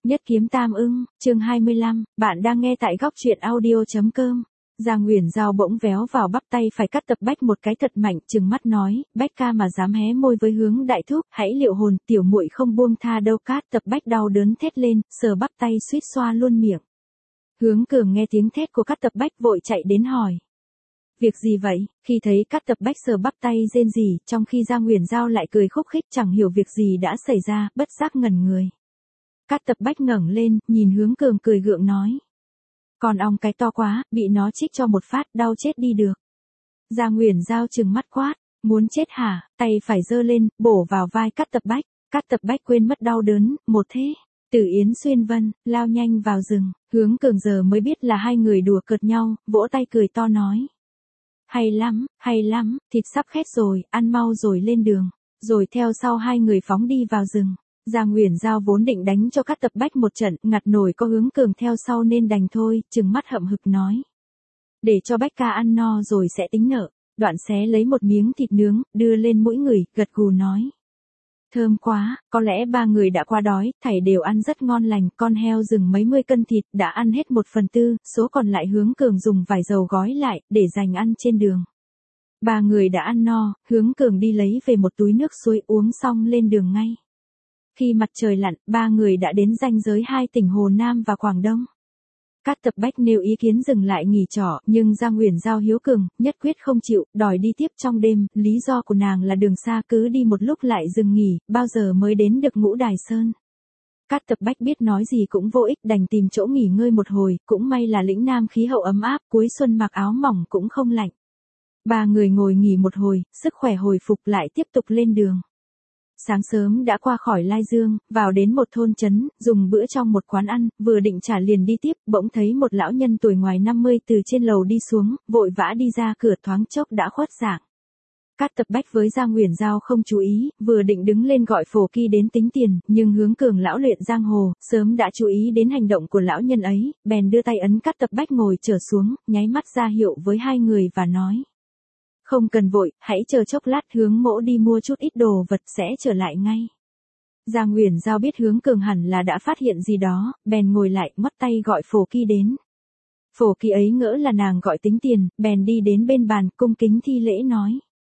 Nhất kiếm tam ưng, chương 25, bạn đang nghe tại góc truyện audio.com. Giang Uyển Giao bỗng véo vào bắp tay phải cắt Tập Bách một cái thật mạnh, trừng mắt nói, Bách ca mà dám hé môi với Hướng đại thúc, hãy liệu hồn, tiểu muội không buông tha đâu. Cát Tập Bách đau đớn thét lên, sờ bắp tay suýt xoa luôn miệng. Hướng Cường nghe tiếng thét của Cát Tập Bách vội chạy đến hỏi. Việc gì vậy? Khi thấy Cát Tập Bách sờ bắp tay rên rỉ, trong khi Giang Uyển Giao lại cười khúc khích chẳng hiểu việc gì đã xảy ra, bất giác ngẩn người. Cát Tập Bách ngẩng lên, nhìn Hướng Cường cười gượng nói. Con ong cái to quá, bị nó chích cho một phát, đau chết đi được. Giang Uyển Giao trừng mắt quát, muốn chết hả? Tay phải giơ lên, bổ vào vai Cát Tập Bách. Cát Tập Bách quên mất đau đớn, một thế. Tử Yến xuyên vân, lao nhanh vào rừng. Hướng Cường giờ mới biết là hai người đùa cợt nhau, vỗ tay cười to nói. Hay lắm, thịt sắp khét rồi, ăn mau rồi lên đường. Rồi theo sau hai người phóng đi vào rừng. Giang Uyển Giao vốn định đánh cho Cát Tập Bách một trận, ngặt nổi có Hướng Cường theo sau nên đành thôi, trừng mắt hậm hực nói. Để cho Bách ca ăn no rồi sẽ tính nợ. Đoạn xé lấy một miếng thịt nướng, đưa lên mũi người, gật gù nói. Thơm quá, có lẽ ba người đã qua đói, thảy đều ăn rất ngon lành, con heo rừng mấy mươi cân thịt đã ăn hết 1/4, số còn lại Hướng Cường dùng vải dầu gói lại, để dành ăn trên đường. Ba người đã ăn no, Hướng Cường đi lấy về một túi nước suối uống xong lên đường ngay. Khi mặt trời lặn, ba người đã đến ranh giới hai tỉnh Hồ Nam và Quảng Đông. Cát Tập Bách nêu ý kiến dừng lại nghỉ trọ, nhưng Giang Uyển Giao hiếu cường, nhất quyết không chịu, đòi đi tiếp trong đêm, lý do của nàng là đường xa cứ đi một lúc lại dừng nghỉ, bao giờ mới đến được Ngũ Đài Sơn. Cát Tập Bách biết nói gì cũng vô ích, đành tìm chỗ nghỉ ngơi một hồi, cũng may là lĩnh Nam khí hậu ấm áp, cuối xuân mặc áo mỏng cũng không lạnh. Ba người ngồi nghỉ một hồi, sức khỏe hồi phục lại tiếp tục lên đường. Sáng sớm đã qua khỏi Lai Dương, vào đến một thôn trấn, dùng bữa trong một quán ăn, vừa định trả liền đi tiếp, bỗng thấy một lão nhân tuổi ngoài 50 từ trên lầu đi xuống, vội vã đi ra cửa thoáng chốc đã khuất dạng. Cát Tập Bách với Giang Uyển Giao không chú ý, vừa định đứng lên gọi Phổ Kỳ đến tính tiền, nhưng Hướng Cường lão luyện giang hồ, sớm đã chú ý đến hành động của lão nhân ấy, bèn đưa tay ấn Cát Tập Bách ngồi trở xuống, nháy mắt ra hiệu với hai người và nói. Không cần vội, hãy chờ chốc lát, Hướng mỗ đi mua chút ít đồ vật sẽ trở lại ngay. Giang Uyển Giao biết Hướng Cường hẳn là đã phát hiện gì đó, bèn ngồi lại, ngoắt tay gọi Phổ Kỳ đến. Phổ Kỳ ấy ngỡ là nàng gọi tính tiền, bèn đi đến bên bàn, cung kính thi lễ nói.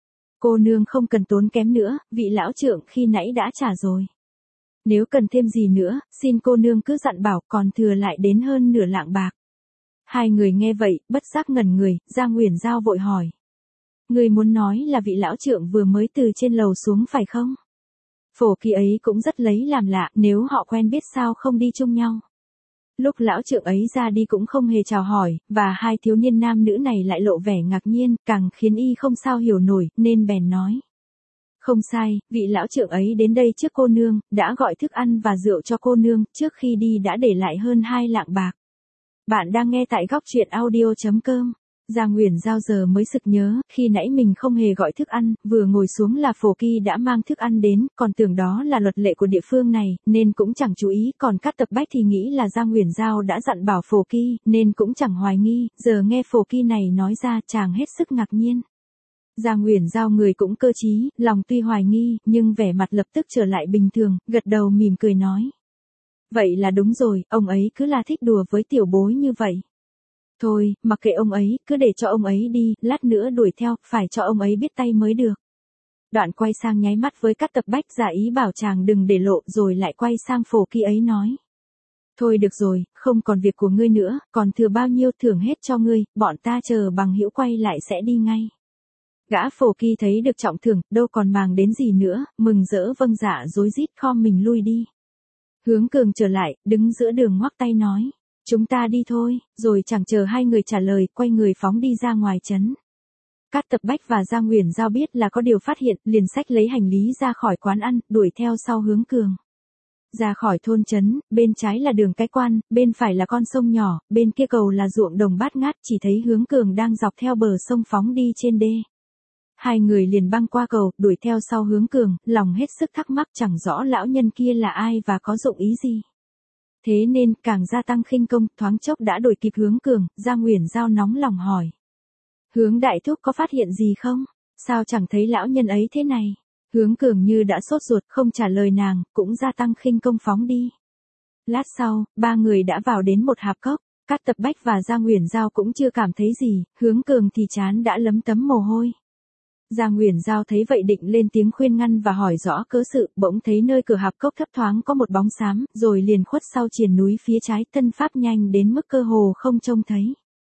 Cô nương không cần tốn kém nữa, vị lão trượng khi nãy đã trả rồi. Nếu cần thêm gì nữa, xin cô nương cứ dặn bảo, còn thừa lại đến hơn nửa lạng bạc. Hai người nghe vậy, bất giác ngẩn người, Giang Uyển Giao vội hỏi. Người muốn nói là vị lão trượng vừa mới từ trên lầu xuống phải không? Phổ Kỳ ấy cũng rất lấy làm lạ, nếu họ quen biết sao không đi chung nhau. Lúc lão trượng ấy ra đi cũng không hề chào hỏi, và hai thiếu niên nam nữ này lại lộ vẻ ngạc nhiên, càng khiến y không sao hiểu nổi, nên bèn nói. Không sai, vị lão trượng ấy đến đây trước cô nương, đã gọi thức ăn và rượu cho cô nương, trước khi đi đã để lại hơn 2 lạng bạc. Bạn đang nghe tại góc truyện audio.com. Giang Uyển Giao giờ mới sực nhớ, khi nãy mình không hề gọi thức ăn, vừa ngồi xuống là Phổ Kỳ đã mang thức ăn đến, còn tưởng đó là luật lệ của địa phương này, nên cũng chẳng chú ý, còn Cát Tập Bách thì nghĩ là Giang Uyển Giao đã dặn bảo Phổ Kỳ, nên cũng chẳng hoài nghi, giờ nghe Phổ Kỳ này nói ra, chàng hết sức ngạc nhiên. Giang Uyển Giao người cũng cơ trí, lòng tuy hoài nghi, nhưng vẻ mặt lập tức trở lại bình thường, gật đầu mỉm cười nói. Vậy là đúng rồi, ông ấy cứ là thích đùa với tiểu bối như vậy. Thôi, mặc kệ ông ấy, cứ để cho ông ấy đi, lát nữa đuổi theo, phải cho ông ấy biết tay mới được. Đoạn quay sang nháy mắt với Cát Tập Bách giả ý bảo chàng đừng để lộ, rồi lại quay sang Phổ Kỳ ấy nói. Thôi được rồi, không còn việc của ngươi nữa, còn thừa bao nhiêu thưởng hết cho ngươi, bọn ta chờ bằng hữu quay lại sẽ đi ngay. Gã Phổ Kỳ thấy được trọng thưởng, đâu còn màng đến gì nữa, mừng rỡ vâng dạ rối rít khom mình lui đi. Hướng Cường trở lại, đứng giữa đường ngoắc tay nói. Chúng ta đi thôi, rồi chẳng chờ hai người trả lời, quay người phóng đi ra ngoài trấn. Cát Tập Bách và Giang Uyển Giao biết là có điều phát hiện, liền xách lấy hành lý ra khỏi quán ăn, đuổi theo sau Hướng Cường. Ra khỏi thôn trấn, bên trái là đường cái quan, bên phải là con sông nhỏ, bên kia cầu là ruộng đồng bát ngát, chỉ thấy Hướng Cường đang dọc theo bờ sông phóng đi trên đê. Hai người liền băng qua cầu, đuổi theo sau Hướng Cường, lòng hết sức thắc mắc chẳng rõ lão nhân kia là ai và có dụng ý gì. Thế nên, càng gia tăng khinh công, thoáng chốc đã đuổi kịp Hướng Cường, Giang Uyển Giao nóng lòng hỏi. Hướng đại thúc có phát hiện gì không? Sao chẳng thấy lão nhân ấy thế này? Hướng Cường như đã sốt ruột, không trả lời nàng, cũng gia tăng khinh công phóng đi. Lát sau, ba người đã vào đến một hạp cốc. Cát Tập Bách và Gia Nguyễn Giao cũng chưa cảm thấy gì, Hướng Cường thì trán đã lấm tấm mồ hôi. Gia Nguyễn Giao thấy vậy định lên tiếng khuyên ngăn và hỏi rõ cớ sự, bỗng thấy nơi cửa hạp cốc thấp thoáng có một bóng xám, rồi liền khuất sau triền núi phía trái, thân pháp nhanh đến mức cơ hồ không trông thấy.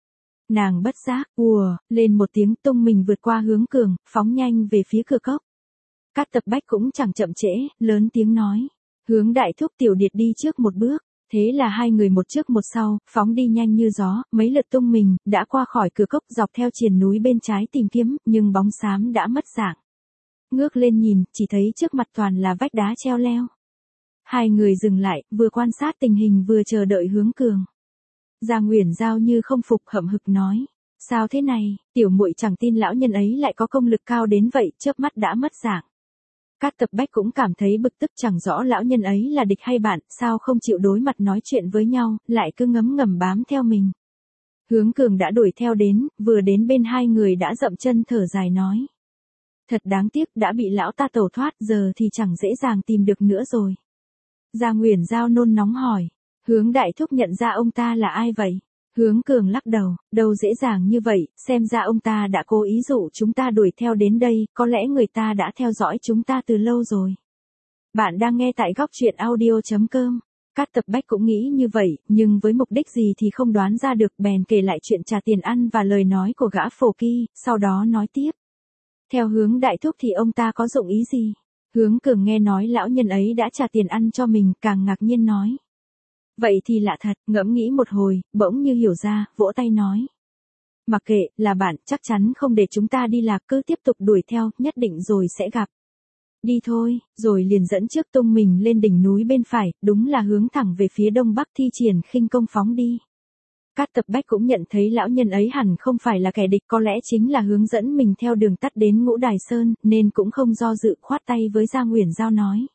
Nàng bất giác, ùa, lên một tiếng tung mình vượt qua Hướng Cường, phóng nhanh về phía cửa cốc. Cát Tập Bách cũng chẳng chậm trễ, lớn tiếng nói. Hướng đại thúc tiểu điệt đi trước một bước. Thế là hai người một trước một sau, phóng đi nhanh như gió, mấy lượt tung mình, đã qua khỏi cửa cốc dọc theo triền núi bên trái tìm kiếm, nhưng bóng xám đã mất dạng. Ngước lên nhìn, chỉ thấy trước mặt toàn là vách đá treo leo. Hai người dừng lại, vừa quan sát tình hình vừa chờ đợi Hướng Cường. Gia Nguyễn Giao như không phục hậm hực nói. Sao thế này, tiểu muội chẳng tin lão nhân ấy lại có công lực cao đến vậy, chớp mắt đã mất dạng. Cát Tập Bách cũng cảm thấy bực tức, chẳng rõ lão nhân ấy là địch hay bạn, sao không chịu đối mặt nói chuyện với nhau, lại cứ ngấm ngầm bám theo mình. Hướng Cường đã đuổi theo đến, vừa đến bên hai người đã dậm chân thở dài nói. Thật đáng tiếc, đã bị lão ta tẩu thoát, giờ thì chẳng dễ dàng tìm được nữa rồi. Gia Nguyễn Giao nôn nóng hỏi. Hướng đại thúc nhận ra ông ta là ai vậy? Hướng Cường lắc đầu, đâu dễ dàng như vậy, xem ra ông ta đã cố ý dụ chúng ta đuổi theo đến đây, có lẽ người ta đã theo dõi chúng ta từ lâu rồi. Bạn đang nghe tại góc truyện audio.com. Cát Tập Bách cũng nghĩ như vậy, nhưng với mục đích gì thì không đoán ra được, bèn kể lại chuyện trả tiền ăn và lời nói của gã Phổ Kỳ, sau đó nói tiếp. Theo Hướng đại thúc thì ông ta có dụng ý gì? Hướng Cường nghe nói lão nhân ấy đã trả tiền ăn cho mình, càng ngạc nhiên nói. Vậy thì lạ thật, ngẫm nghĩ một hồi, bỗng như hiểu ra, vỗ tay nói. Mặc kệ, là bạn, chắc chắn không để chúng ta đi lạc, cứ tiếp tục đuổi theo, nhất định rồi sẽ gặp. Đi thôi, rồi liền dẫn trước tung mình lên đỉnh núi bên phải, đúng là hướng thẳng về phía đông bắc, thi triển khinh công phóng đi. Cát Tập Bách cũng nhận thấy lão nhân ấy hẳn không phải là kẻ địch, có lẽ chính là hướng dẫn mình theo đường tắt đến Ngũ Đài Sơn, nên cũng không do dự, khoát tay với Gia Nguyễn Giao nói.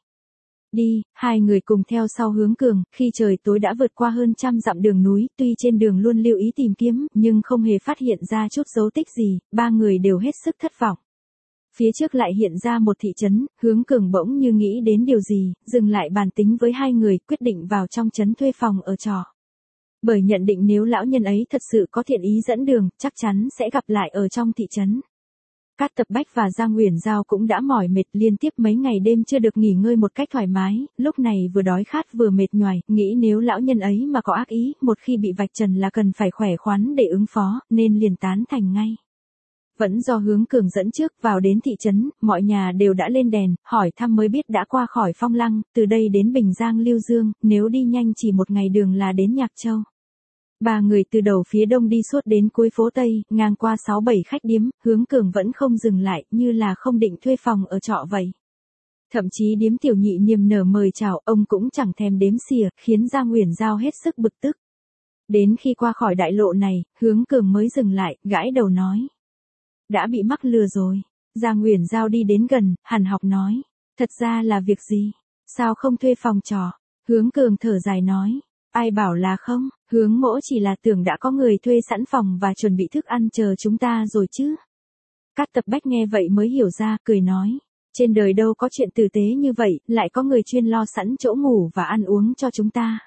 Đi, hai người cùng theo sau Hướng Cường, khi trời tối đã vượt qua hơn 100 dặm đường núi, tuy trên đường luôn lưu ý tìm kiếm, nhưng không hề phát hiện ra chút dấu tích gì, ba người đều hết sức thất vọng. Phía trước lại hiện ra một thị trấn, Hướng Cường bỗng như nghĩ đến điều gì, dừng lại bàn tính với hai người, quyết định vào trong trấn thuê phòng ở trọ. Bởi nhận định nếu lão nhân ấy thật sự có thiện ý dẫn đường, chắc chắn sẽ gặp lại ở trong thị trấn. Cát Tập Bách và Gia Nguyễn Giao cũng đã mỏi mệt, liên tiếp mấy ngày đêm chưa được nghỉ ngơi một cách thoải mái, lúc này vừa đói khát vừa mệt nhoài, nghĩ nếu lão nhân ấy mà có ác ý, một khi bị vạch trần là cần phải khỏe khoắn để ứng phó, nên liền tán thành ngay. Vẫn do Hướng Cường dẫn trước, vào đến thị trấn, mọi nhà đều đã lên đèn, hỏi thăm mới biết đã qua khỏi Phong Lăng, từ đây đến Bình Giang Lưu Dương, nếu đi nhanh chỉ một ngày đường là đến Nhạc Châu. Ba người từ đầu phía đông đi suốt đến cuối phố Tây, ngang qua 6-7 khách điếm, Hướng Cường vẫn không dừng lại, như là không định thuê phòng ở trọ vậy. Thậm chí điếm tiểu nhị niềm nở mời chào, ông cũng chẳng thèm đếm xỉa, khiến Gia Nguyễn Giao hết sức bực tức. Đến khi qua khỏi đại lộ này, Hướng Cường mới dừng lại, gãi đầu nói. Đã bị mắc lừa rồi. Gia Nguyễn Giao đi đến gần, hằn học nói. Thật ra là việc gì? Sao không thuê phòng trọ? Hướng Cường thở dài nói. Ai bảo là không, Hướng mỗ chỉ là tưởng đã có người thuê sẵn phòng và chuẩn bị thức ăn chờ chúng ta rồi chứ. Cát Tập Bách nghe vậy mới hiểu ra, cười nói. Trên đời đâu có chuyện tử tế như vậy, lại có người chuyên lo sẵn chỗ ngủ và ăn uống cho chúng ta.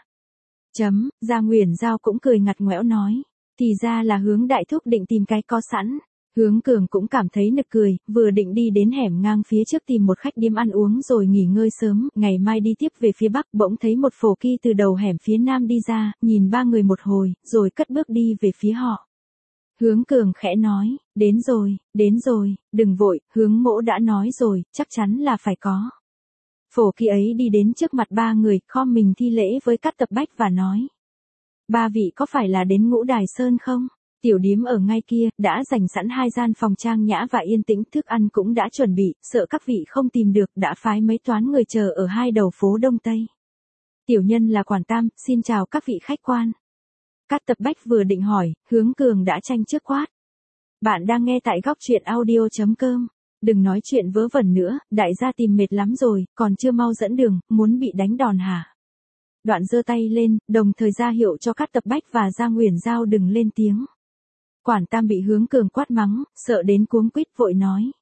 Gia Nguyễn Giao cũng cười ngặt nghẽo nói. Thì ra là Hướng đại thúc định tìm cái có sẵn. Hướng Cường cũng cảm thấy nực cười, vừa định đi đến hẻm ngang phía trước tìm một khách điếm ăn uống rồi nghỉ ngơi sớm, ngày mai đi tiếp về phía bắc, bỗng thấy một Phổ Kỳ từ đầu hẻm phía nam đi ra, nhìn ba người một hồi, rồi cất bước đi về phía họ. Hướng Cường khẽ nói, đến rồi, đừng vội, Hướng mỗ đã nói rồi, chắc chắn là phải có. Phổ Kỳ ấy đi đến trước mặt ba người, khom mình thi lễ với Cát Tập Bách và nói. Ba vị có phải là đến Ngũ Đài Sơn không? Tiểu điếm ở ngay kia, đã dành sẵn 2 gian phòng trang nhã và yên tĩnh, thức ăn cũng đã chuẩn bị, sợ các vị không tìm được, đã phái mấy toán người chờ ở hai đầu phố Đông Tây. Tiểu nhân là Quản Tam, xin chào các vị khách quan. Cát Tập Bách vừa định hỏi, Hướng Cường đã tranh trước quát. Bạn đang nghe tại góc truyện audio.com. Đừng nói chuyện vớ vẩn nữa, đại gia tìm mệt lắm rồi, còn chưa mau dẫn đường, muốn bị đánh đòn hả? Đoạn giơ tay lên, đồng thời ra hiệu cho Cát Tập Bách và Gia Nguyễn Giao đừng lên tiếng. Quản Tam bị Hướng Cường quát mắng, sợ đến cuống quýt vội nói.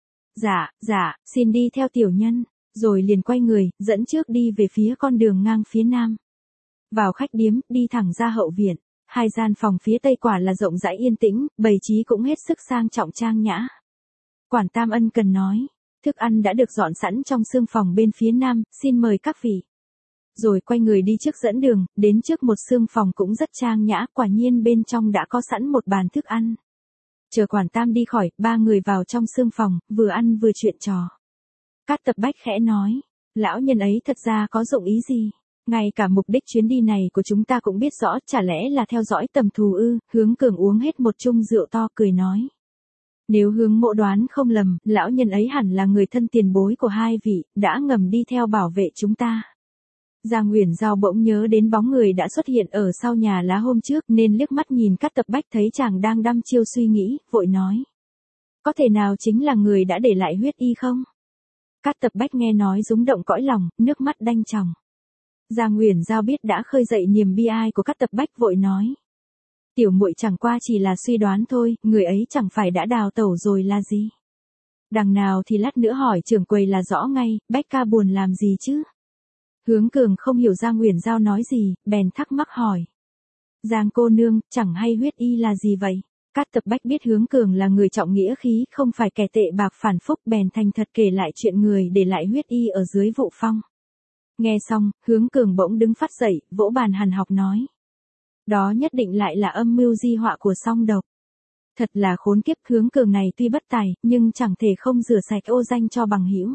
Dạ, xin đi theo tiểu nhân, rồi liền quay người, dẫn trước đi về phía con đường ngang phía nam. Vào khách điếm, đi thẳng ra hậu viện. Hai gian phòng phía tây quả là rộng rãi yên tĩnh, bày trí cũng hết sức sang trọng trang nhã. Quản Tam ân cần nói, thức ăn đã được dọn sẵn trong xương phòng bên phía nam, xin mời các vị. Rồi quay người đi trước dẫn đường, đến trước một xương phòng cũng rất trang nhã, quả nhiên bên trong đã có sẵn một bàn thức ăn. Chờ Quản Tam đi khỏi, ba người vào trong xương phòng, vừa ăn vừa chuyện trò. Cát Tập Bách khẽ nói, lão nhân ấy thật ra có dụng ý gì? Ngay cả mục đích chuyến đi này của chúng ta cũng biết rõ, chả lẽ là theo dõi tầm thù ư? Hướng Cường uống hết một chung rượu to cười nói. Nếu Hướng mộ đoán không lầm, lão nhân ấy hẳn là người thân tiền bối của hai vị, đã ngầm đi theo bảo vệ chúng ta. Giang Uyển Giao bỗng nhớ đến bóng người đã xuất hiện ở sau nhà lá hôm trước nên liếc mắt nhìn Cát Tập Bách thấy chàng đang đăm chiêu suy nghĩ, vội nói. Có thể nào chính là người đã để lại huyết y không? Cát Tập Bách nghe nói rúng động cõi lòng, nước mắt đanh tròng. Giang Uyển Giao biết đã khơi dậy niềm bi ai của Cát Tập Bách vội nói. Tiểu muội chẳng qua chỉ là suy đoán thôi, người ấy chẳng phải đã đào tẩu rồi là gì? Đằng nào thì lát nữa hỏi trưởng quầy là rõ ngay, Bách ca buồn làm gì chứ? Hướng Cường không hiểu Giang Uyển Giao nói gì, bèn thắc mắc hỏi. Giang cô nương, chẳng hay huyết y là gì vậy? Cát Tập Bách biết Hướng Cường là người trọng nghĩa khí, không phải kẻ tệ bạc phản phúc, bèn thành thật kể lại chuyện người để lại huyết y ở dưới vụ phong. Nghe xong, Hướng Cường bỗng đứng phát dậy, vỗ bàn hằn học nói. Đó nhất định lại là âm mưu di họa của song độc. Thật là khốn kiếp, Hướng Cường này tuy bất tài, nhưng chẳng thể không rửa sạch ô danh cho bằng hữu.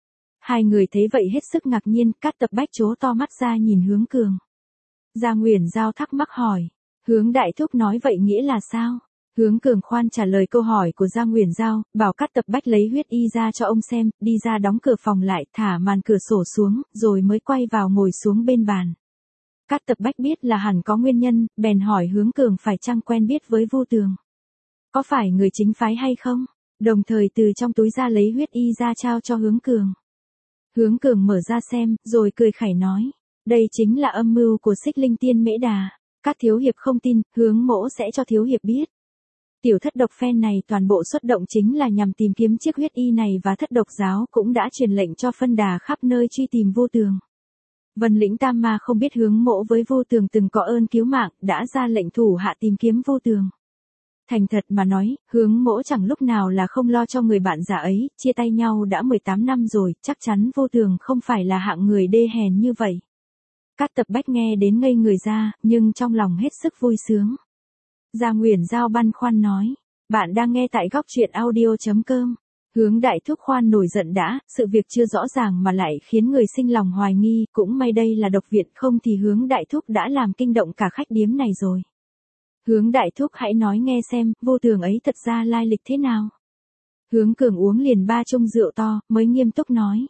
Hai người thấy vậy hết sức ngạc nhiên, Cát Tập Bách trố to mắt ra nhìn Hướng Cường. Giang Uyển Giao thắc mắc hỏi, Hướng đại thúc nói vậy nghĩa là sao? Hướng Cường khoan trả lời câu hỏi của Giang Uyển Giao, bảo Cát Tập Bách lấy huyết y ra cho ông xem, đi ra đóng cửa phòng lại, thả màn cửa sổ xuống, rồi mới quay vào ngồi xuống bên bàn. Cát Tập Bách biết là hẳn có nguyên nhân, bèn hỏi Hướng Cường phải chăng quen biết với Vu Tường. Có phải người chính phái hay không? Đồng thời từ trong túi ra lấy huyết y ra trao cho Hướng Cường. Hướng Cường mở ra xem, rồi cười khẩy nói. Đây chính là âm mưu của Xích Linh Tiên Mễ Đà. Các thiếu hiệp không tin, Hướng mỗ sẽ cho thiếu hiệp biết. Tiểu thất độc phen này toàn bộ xuất động chính là nhằm tìm kiếm chiếc huyết y này và thất độc giáo cũng đã truyền lệnh cho phân đà khắp nơi truy tìm Vô Tường. Vân Lĩnh Tam Ma không biết Hướng mỗ với Vô Tường từng có ơn cứu mạng, đã ra lệnh thủ hạ tìm kiếm Vô Tường. Thành thật mà nói, Hướng mỗ chẳng lúc nào là không lo cho người bạn già ấy, chia tay nhau đã 18 năm rồi, chắc chắn Vô Tường không phải là hạng người đê hèn như vậy. Cát Tập Bách nghe đến ngây người ra, nhưng trong lòng hết sức vui sướng. Giang Uyển Giao băn khoăn nói, bạn đang nghe tại góc truyện audio.com. Hướng đại thúc khoan nổi giận đã, sự việc chưa rõ ràng mà lại khiến người sinh lòng hoài nghi, cũng may đây là độc viện, không thì Hướng đại thúc đã làm kinh động cả khách điếm này rồi. Hướng đại thúc hãy nói nghe xem, Vô Tường ấy thật ra lai lịch thế nào? Hướng Cường uống liền 3 chung rượu to, mới nghiêm túc nói.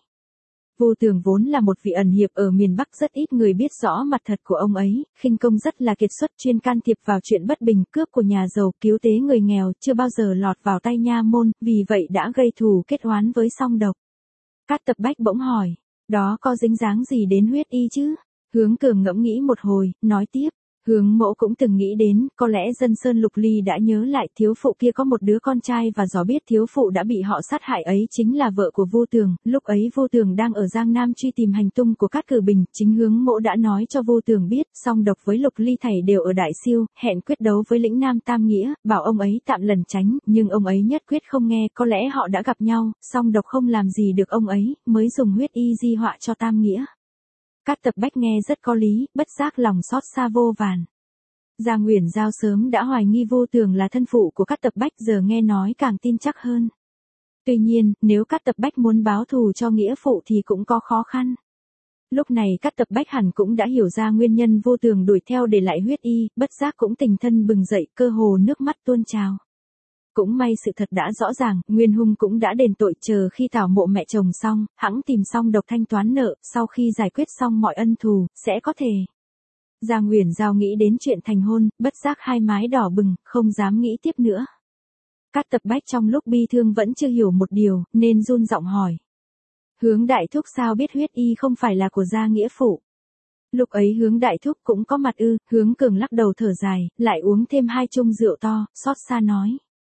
Vô Tường vốn là một vị ẩn hiệp ở miền Bắc, rất ít người biết rõ mặt thật của ông ấy, khinh công rất là kiệt xuất, chuyên can thiệp vào chuyện bất bình, cướp của nhà giàu, cứu tế người nghèo, chưa bao giờ lọt vào tay nha môn, vì vậy đã gây thù kết oán với song độc. Cát Tập Bách bỗng hỏi, đó có dính dáng gì đến huyết y chứ? Hướng Cường ngẫm nghĩ một hồi, nói tiếp. Hướng mỗ cũng từng nghĩ đến, có lẽ Dân Sơn Lục Ly đã nhớ lại thiếu phụ kia có một đứa con trai và dò biết thiếu phụ đã bị họ sát hại ấy chính là vợ của Vô Tường, lúc ấy Vô Tường đang ở Giang Nam truy tìm hành tung của Cát Cử Bình, chính Hướng mỗ đã nói cho Vô Tường biết, song độc với Lục Ly thảy đều ở Đại Siêu, hẹn quyết đấu với lĩnh Nam Tam Nghĩa, bảo ông ấy tạm lẩn tránh, nhưng ông ấy nhất quyết không nghe, có lẽ họ đã gặp nhau, song độc không làm gì được ông ấy, mới dùng huyết y di họa cho Tam Nghĩa. Cát Tập Bách nghe rất có lý, bất giác lòng xót xa vô vàn. Giang Uyển Giao sớm đã hoài nghi Vô Tường là thân phụ của Cát Tập Bách, giờ nghe nói càng tin chắc hơn. Tuy nhiên, nếu Cát Tập Bách muốn báo thù cho nghĩa phụ thì cũng có khó khăn. Lúc này Cát Tập Bách hẳn cũng đã hiểu ra nguyên nhân Vô Tường đuổi theo để lại huyết y, bất giác cũng tình thân bừng dậy, cơ hồ nước mắt tuôn trào. Cũng may sự thật đã rõ ràng, Nguyên Hung cũng đã đền tội, chờ khi tảo mộ mẹ chồng xong, hẵng tìm xong độc thanh toán nợ, sau khi giải quyết xong mọi ân thù, sẽ có thể. Giang Uyển Giao nghĩ đến chuyện thành hôn, bất giác hai mái đỏ bừng, không dám nghĩ tiếp nữa. Cát Tập Bách trong lúc bi thương vẫn chưa hiểu một điều, nên run giọng hỏi. Hướng đại thúc sao biết huyết y không phải là của gia nghĩa phụ? Lúc ấy Hướng đại thúc cũng có mặt ư? Hướng Cường lắc đầu thở dài, lại uống thêm 2 chung rượu to, xót xa nói.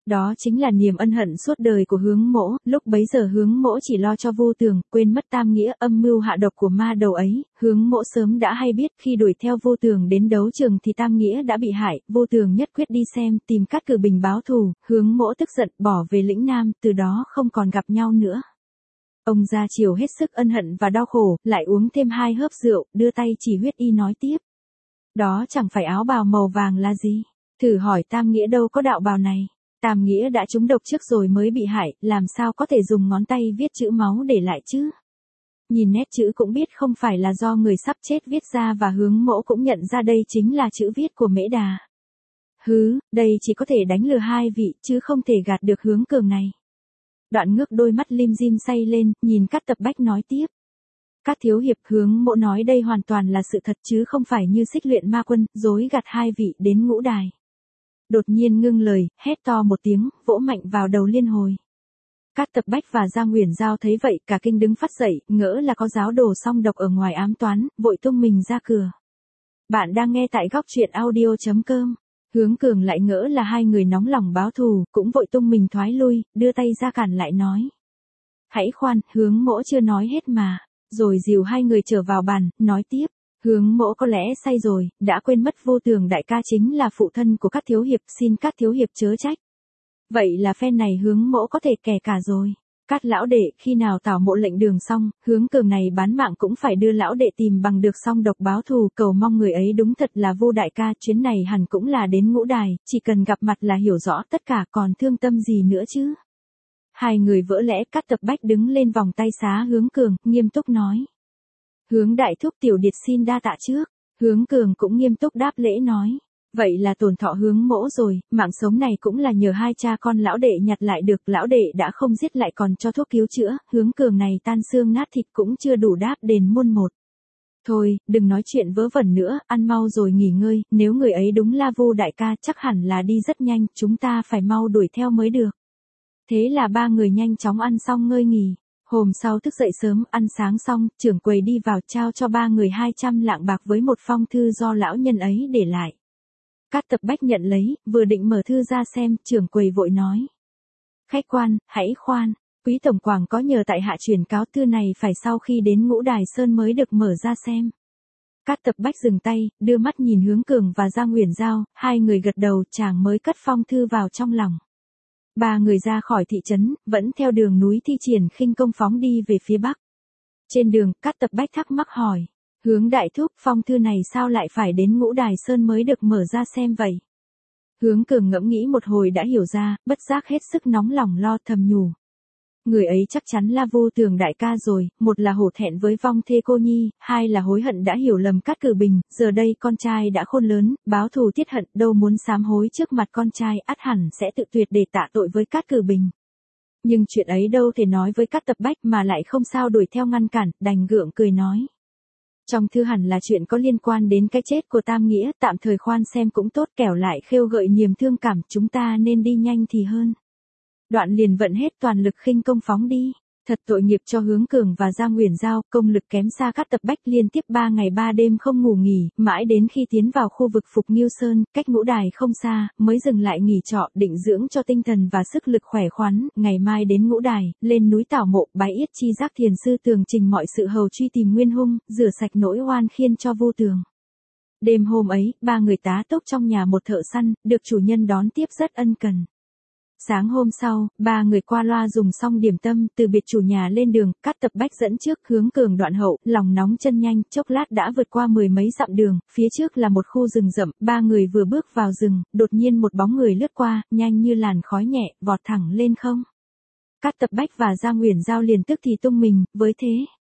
Đó chính là niềm ân hận suốt đời của Hướng Mỗ, lúc bấy giờ Hướng Mỗ chỉ lo cho Vô Tường, quên mất tam nghĩa âm mưu hạ độc của ma đầu ấy, Hướng Mỗ sớm đã hay biết khi đuổi theo Vô Tường đến đấu trường thì tam nghĩa đã bị hại, Vô Tường nhất quyết đi xem, tìm Cát Cử Bình báo thù, Hướng Mỗ tức giận bỏ về lĩnh Nam, từ đó không còn gặp nhau nữa. Ông Gia Triều hết sức ân hận và đau khổ, lại uống thêm 2 hớp rượu, đưa tay chỉ huyết y nói tiếp. Đó chẳng phải áo bào màu vàng là gì? Thử hỏi tam nghĩa đâu có đạo bào này. Tam nghĩa đã trúng độc trước rồi mới bị hại, làm sao có thể dùng ngón tay viết chữ máu để lại chứ? Nhìn nét chữ cũng biết không phải là do người sắp chết viết ra, và Hướng Mỗ cũng nhận ra đây chính là chữ viết của Mễ Đà. Đây chỉ có thể đánh lừa hai vị, chứ không thể gạt được Hướng Cường này. Đoạn ngước đôi mắt lim dim say lên, nhìn Cát Tập Bách nói tiếp. Các thiếu hiệp, Hướng Mỗ nói đây hoàn toàn là sự thật chứ không phải như Xích Luyện Ma Quân, dối gạt hai vị đến ngũ đài. Đột nhiên ngưng lời, hét to một tiếng, vỗ mạnh vào đầu liên hồi. Cát Tập Bách và Gia Nguyễn Giao thấy vậy, cả kinh đứng phát dậy, ngỡ là có giáo đồ song độc ở ngoài ám toán, vội tung mình ra cửa. Bạn đang nghe tại góc truyện audio.com. Hướng Cường lại ngỡ là hai người nóng lòng báo thù, cũng vội tung mình thoái lui, đưa tay ra cản lại nói. Hãy khoan, Hướng Mỗ chưa nói hết mà. Rồi dìu hai người trở vào bàn, nói tiếp. Hướng Mỗ có lẽ say rồi, đã quên mất Vô Tường đại ca chính là phụ thân của các thiếu hiệp, xin các thiếu hiệp chớ trách. Vậy là phen này Hướng Mỗ có thể kẻ cả rồi. Cát lão đệ, khi nào tảo mộ lệnh đường xong, Hướng Cường này bán mạng cũng phải đưa lão đệ tìm bằng được song độc báo thù, cầu mong người ấy đúng thật là Vô đại ca, chuyến này hẳn cũng là đến ngũ đài, chỉ cần gặp mặt là hiểu rõ tất cả, còn thương tâm gì nữa chứ. Hai người vỡ lẽ, Cát Tập Bách đứng lên vòng tay xá Hướng Cường, nghiêm túc nói. Hướng đại thúc tiểu điệt xin đa tạ trước. Hướng Cường cũng nghiêm túc đáp lễ nói. Vậy là tổn thọ Hướng Mỗ rồi, mạng sống này cũng là nhờ hai cha con lão đệ nhặt lại được, lão đệ đã không giết lại còn cho thuốc cứu chữa, Hướng Cường này tan xương nát thịt cũng chưa đủ đáp đền muôn một. Thôi, đừng nói chuyện vớ vẩn nữa, ăn mau rồi nghỉ ngơi, nếu người ấy đúng là Vô đại ca chắc hẳn là đi rất nhanh, chúng ta phải mau đuổi theo mới được. Thế là ba người nhanh chóng ăn xong ngơi nghỉ. Hôm sau thức dậy sớm, ăn sáng xong, trưởng quầy đi vào trao cho ba người 200 lạng bạc với một phong thư do lão nhân ấy để lại. Cát Tập Bách nhận lấy, vừa định mở thư ra xem, trưởng quầy vội nói. Khách quan, hãy khoan, quý tổng quảng có nhờ tại hạ truyền cáo thư này phải sau khi đến Ngũ Đài Sơn mới được mở ra xem. Cát Tập Bách dừng tay, đưa mắt nhìn Hướng Cường và Gia Nguyễn Giao, hai người gật đầu, chàng mới cất phong thư vào trong lòng. Ba người ra khỏi thị trấn, vẫn theo đường núi thi triển khinh công phóng đi về phía bắc. Trên đường, Cát Tập Bách thắc mắc hỏi. Hướng đại thúc, phong thư này sao lại phải đến Ngũ Đài Sơn mới được mở ra xem vậy? Hướng Cường ngẫm nghĩ một hồi đã hiểu ra, bất giác hết sức nóng lòng lo thầm nhủ. Người ấy chắc chắn là Vô Tường đại ca rồi, một là hổ thẹn với vong thê cô nhi, hai là hối hận đã hiểu lầm Cát Cử Bình, giờ đây con trai đã khôn lớn, báo thù tiết hận, đâu muốn sám hối trước mặt con trai, ắt hẳn sẽ tự tuyệt để tạ tội với Cát Cử Bình. Nhưng chuyện ấy đâu thể nói với Cát Tập Bách mà lại không sao đuổi theo ngăn cản, đành gượng cười nói. Trong thư hẳn là chuyện có liên quan đến cái chết của Tam Nghĩa, tạm thời khoan xem cũng tốt, kẻo lại khêu gợi niềm thương cảm, chúng ta nên đi nhanh thì hơn. Đoạn liền vận hết toàn lực khinh công phóng đi. Thật tội nghiệp cho Hướng Cường và Gia Nguyễn Giao, công lực kém xa Cát Tập Bách, liên tiếp 3 ngày 3 đêm không ngủ nghỉ, mãi đến khi tiến vào khu vực Phục Nghiêu Sơn, cách Ngũ Đài không xa, mới dừng lại nghỉ trọ, định dưỡng cho tinh thần và sức lực khỏe khoắn, ngày mai đến Ngũ Đài, lên núi Tảo Mộ, bái yết chi giác thiền sư tường trình mọi sự hầu truy tìm nguyên hung, rửa sạch nỗi oan khiên cho Vô Tường. Đêm hôm ấy, ba người tá túc trong nhà một thợ săn, được chủ nhân đón tiếp rất ân cần. Sáng hôm sau, ba người qua loa dùng xong điểm tâm, từ biệt chủ nhà lên đường, Cát Tập Bách dẫn trước, Hướng Cường đoạn hậu, lòng nóng chân nhanh, chốc lát đã vượt qua 10 mấy dặm đường, phía trước là một khu rừng rậm, ba người vừa bước vào rừng, đột nhiên một bóng người lướt qua, nhanh như làn khói nhẹ, vọt thẳng lên không. Cát Tập Bách và Gia Nguyễn Giao liền tức thì tung mình, với thế.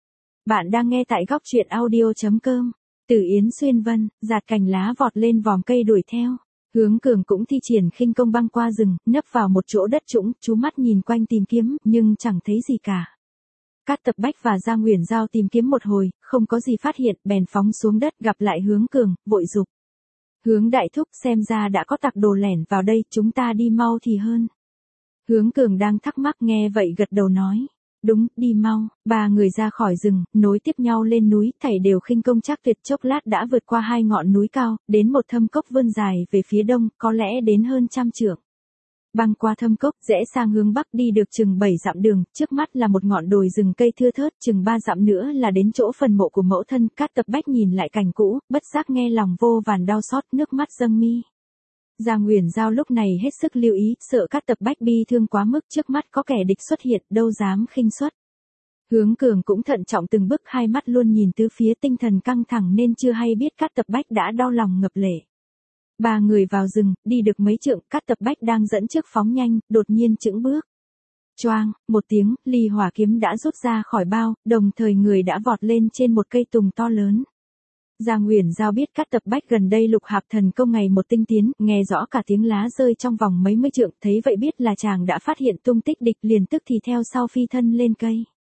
Bạn đang nghe tại góc truyện audio.com. Tử Yến xuyên vân, giạt cành lá vọt lên vòm cây đuổi theo. Hướng Cường cũng thi triển khinh công băng qua rừng, nấp vào một chỗ đất trũng, chú mắt nhìn quanh tìm kiếm, nhưng chẳng thấy gì cả. Cát Tập Bách và Gia Nguyễn Giao tìm kiếm một hồi, không có gì phát hiện, bèn phóng xuống đất gặp lại Hướng Cường, vội giục. Hướng đại thúc, xem ra đã có tặc đồ lẻn vào đây, chúng ta đi mau thì hơn. Hướng Cường đang thắc mắc nghe vậy gật đầu nói. Đúng, đi mau. Ba người ra khỏi rừng, nối tiếp nhau lên núi, thảy đều khinh công chắc tuyệt, chốc lát đã vượt qua 2 ngọn núi cao, đến một thâm cốc vươn dài về phía đông, có lẽ đến hơn 100 trượng. Băng qua thâm cốc, rẽ sang hướng bắc đi được chừng 7 dặm đường, trước mắt là một ngọn đồi rừng cây thưa thớt, chừng 3 dặm nữa là đến chỗ phần mộ của mẫu thân. Cát Tập Bách nhìn lại cảnh cũ, bất giác nghe lòng vô vàn đau xót, nước mắt dâng mi. Giang Uyển Giao lúc này hết sức lưu ý, sợ Cát Tập Bách bi thương quá mức, trước mắt có kẻ địch xuất hiện, đâu dám khinh suất. Hướng Cường cũng thận trọng từng bước, hai mắt luôn nhìn tứ phía, tinh thần căng thẳng nên chưa hay biết Cát Tập Bách đã đau lòng ngập lệ. Ba người vào rừng, đi được mấy trượng, Cát Tập Bách đang dẫn trước phóng nhanh, đột nhiên chững bước. Choang, một tiếng, ly hỏa kiếm đã rút ra khỏi bao, đồng thời người đã vọt lên trên một cây tùng to lớn. Giang Uyển Giao biết Cát Tập Bách gần đây lục hạp thần công ngày một tinh tiến, nghe rõ cả tiếng lá rơi trong vòng mấy mươi trượng, thấy vậy biết là chàng đã phát hiện tung tích địch, liền tức thì theo sau phi thân lên cây.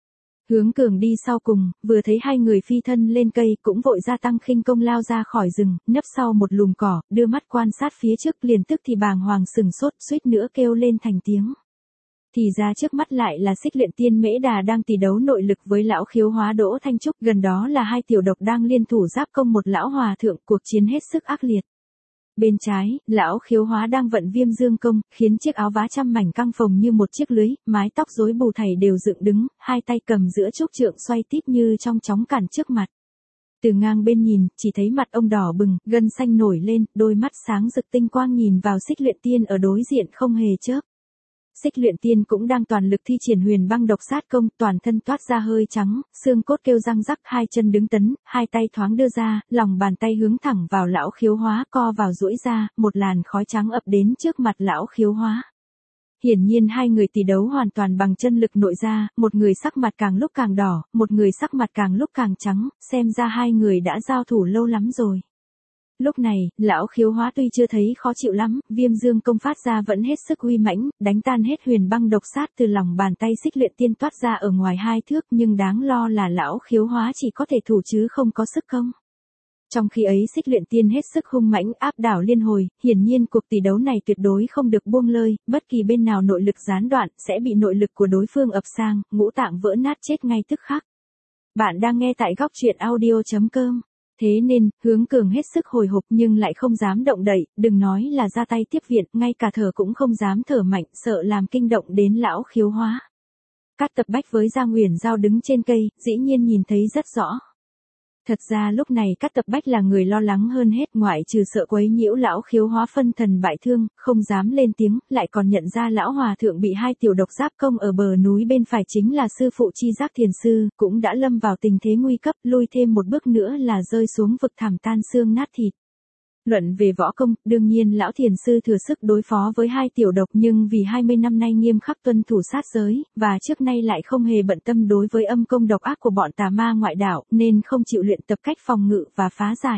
Hướng Cường đi sau cùng, vừa thấy hai người phi thân lên cây cũng vội gia tăng khinh công lao ra khỏi rừng, nấp sau một lùm cỏ, đưa mắt quan sát phía trước, liền tức thì bàng hoàng sừng sốt, suýt nữa kêu lên thành tiếng. Thì ra trước mắt lại là Xích Luyện Tiên Mễ Đà đang tỷ đấu nội lực với lão Khiếu Hóa Đỗ Thanh Trúc, gần đó là hai tiểu độc đang liên thủ giáp công một lão hòa thượng, cuộc chiến hết sức ác liệt. Bên trái, lão Khiếu Hóa đang vận Viêm Dương công, khiến chiếc áo vá trăm mảnh căng phồng như một chiếc lưới, mái tóc rối bù thảy đều dựng đứng, hai tay cầm giữa trúc trượng xoay tít như trong chóng cản trước mặt. Từ ngang bên nhìn, chỉ thấy mặt ông đỏ bừng, gân xanh nổi lên, đôi mắt sáng rực tinh quang nhìn vào Xích Luyện Tiên ở đối diện không hề chớp. Xích Luyện Tiên cũng đang toàn lực thi triển Huyền Băng Độc Sát công, toàn thân toát ra hơi trắng, xương cốt kêu răng rắc, hai chân đứng tấn, hai tay thoáng đưa ra, lòng bàn tay hướng thẳng vào lão Khiếu Hóa, co vào duỗi ra, một làn khói trắng ập đến trước mặt lão Khiếu Hóa. Hiển nhiên hai người tỷ đấu hoàn toàn bằng chân lực nội ra, một người sắc mặt càng lúc càng đỏ, một người sắc mặt càng lúc càng trắng, xem ra hai người đã giao thủ lâu lắm rồi. Lúc này, lão Khiếu Hóa tuy chưa thấy khó chịu lắm, Viêm Dương công phát ra vẫn hết sức uy mãnh, đánh tan hết Huyền Băng Độc Sát từ lòng bàn tay Xích Luyện Tiên toát ra ở ngoài 2 thước, nhưng đáng lo là lão Khiếu Hóa chỉ có thể thủ chứ không có sức công. Trong khi ấy Xích Luyện Tiên hết sức hung mãnh áp đảo liên hồi, hiển nhiên cuộc tỷ đấu này tuyệt đối không được buông lơi, bất kỳ bên nào nội lực gián đoạn sẽ bị nội lực của đối phương ập sang, ngũ tạng vỡ nát chết ngay tức khắc. Bạn đang nghe tại góc truyện audio.com. Thế nên, Hướng Cường hết sức hồi hộp nhưng lại không dám động đậy, đừng nói là ra tay tiếp viện, ngay cả thở cũng không dám thở mạnh, sợ làm kinh động đến lão Khiếu Hóa. Cát Tập Bách với Giang Uyển Giao đứng trên cây, dĩ nhiên nhìn thấy rất rõ. Thật ra lúc này Cát Tập Bách là người lo lắng hơn hết, ngoại trừ sợ quấy nhiễu lão Khiếu Hóa phân thần bại thương, không dám lên tiếng, lại còn nhận ra lão hòa thượng bị hai tiểu độc giáp công ở bờ núi bên phải chính là sư phụ Chi Giác Thiền Sư, cũng đã lâm vào tình thế nguy cấp, lui thêm một bước nữa là rơi xuống vực thẳm tan xương nát thịt. Luận về võ công, đương nhiên lão thiền sư thừa sức đối phó với hai tiểu độc, nhưng vì 20 năm nay nghiêm khắc tuân thủ sát giới, và trước nay lại không hề bận tâm đối với âm công độc ác của bọn tà ma ngoại đạo, nên không chịu luyện tập cách phòng ngự và phá giải.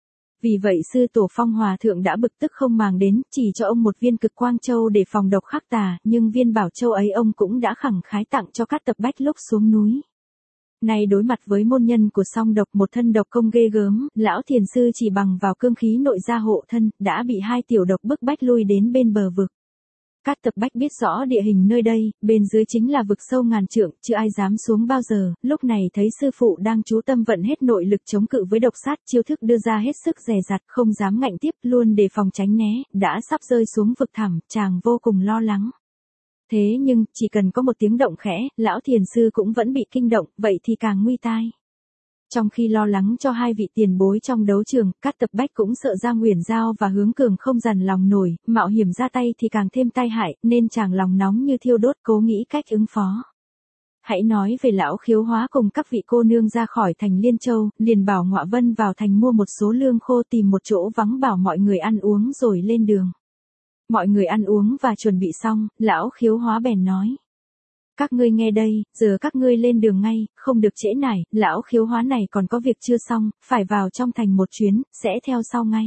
Vì vậy sư tổ Phong Hòa Thượng đã bực tức không màng đến, chỉ cho ông một viên Cực Quang Châu để phòng độc khắc tà, nhưng viên Bảo Châu ấy ông cũng đã khẳng khái tặng cho Cát Tập Bách lúc xuống núi. Nay đối mặt với môn nhân của song độc một thân độc công ghê gớm, lão thiền sư chỉ bằng vào cương khí nội gia hộ thân, đã bị hai tiểu độc bức bách lui đến bên bờ vực. Cát Tập Bách biết rõ địa hình nơi đây, bên dưới chính là vực sâu ngàn trượng, chưa ai dám xuống bao giờ, lúc này thấy sư phụ đang chú tâm vận hết nội lực chống cự với độc sát, chiêu thức đưa ra hết sức dè dặt, không dám ngạnh tiếp, luôn đề phòng tránh né, đã sắp rơi xuống vực thẳm, chàng vô cùng lo lắng. Thế nhưng, chỉ cần có một tiếng động khẽ, lão thiền sư cũng vẫn bị kinh động, vậy thì càng nguy tai. Trong khi lo lắng cho hai vị tiền bối trong đấu trường, Cát Tập Bách cũng sợ Giang Uyển Giao và Hướng Cường không dằn lòng nổi, mạo hiểm ra tay thì càng thêm tai hại, nên chàng lòng nóng như thiêu đốt cố nghĩ cách ứng phó. Hãy nói về lão Khiếu Hóa cùng các vị cô nương ra khỏi thành Liên Châu, liền bảo Ngọa Vân vào thành mua một số lương khô, tìm một chỗ vắng bảo mọi người ăn uống rồi lên đường. Mọi người ăn uống và chuẩn bị xong, lão Khiếu Hóa bèn nói. Các ngươi nghe đây, giờ các ngươi lên đường ngay, không được trễ nải, lão Khiếu Hóa này còn có việc chưa xong, phải vào trong thành một chuyến, sẽ theo sau ngay.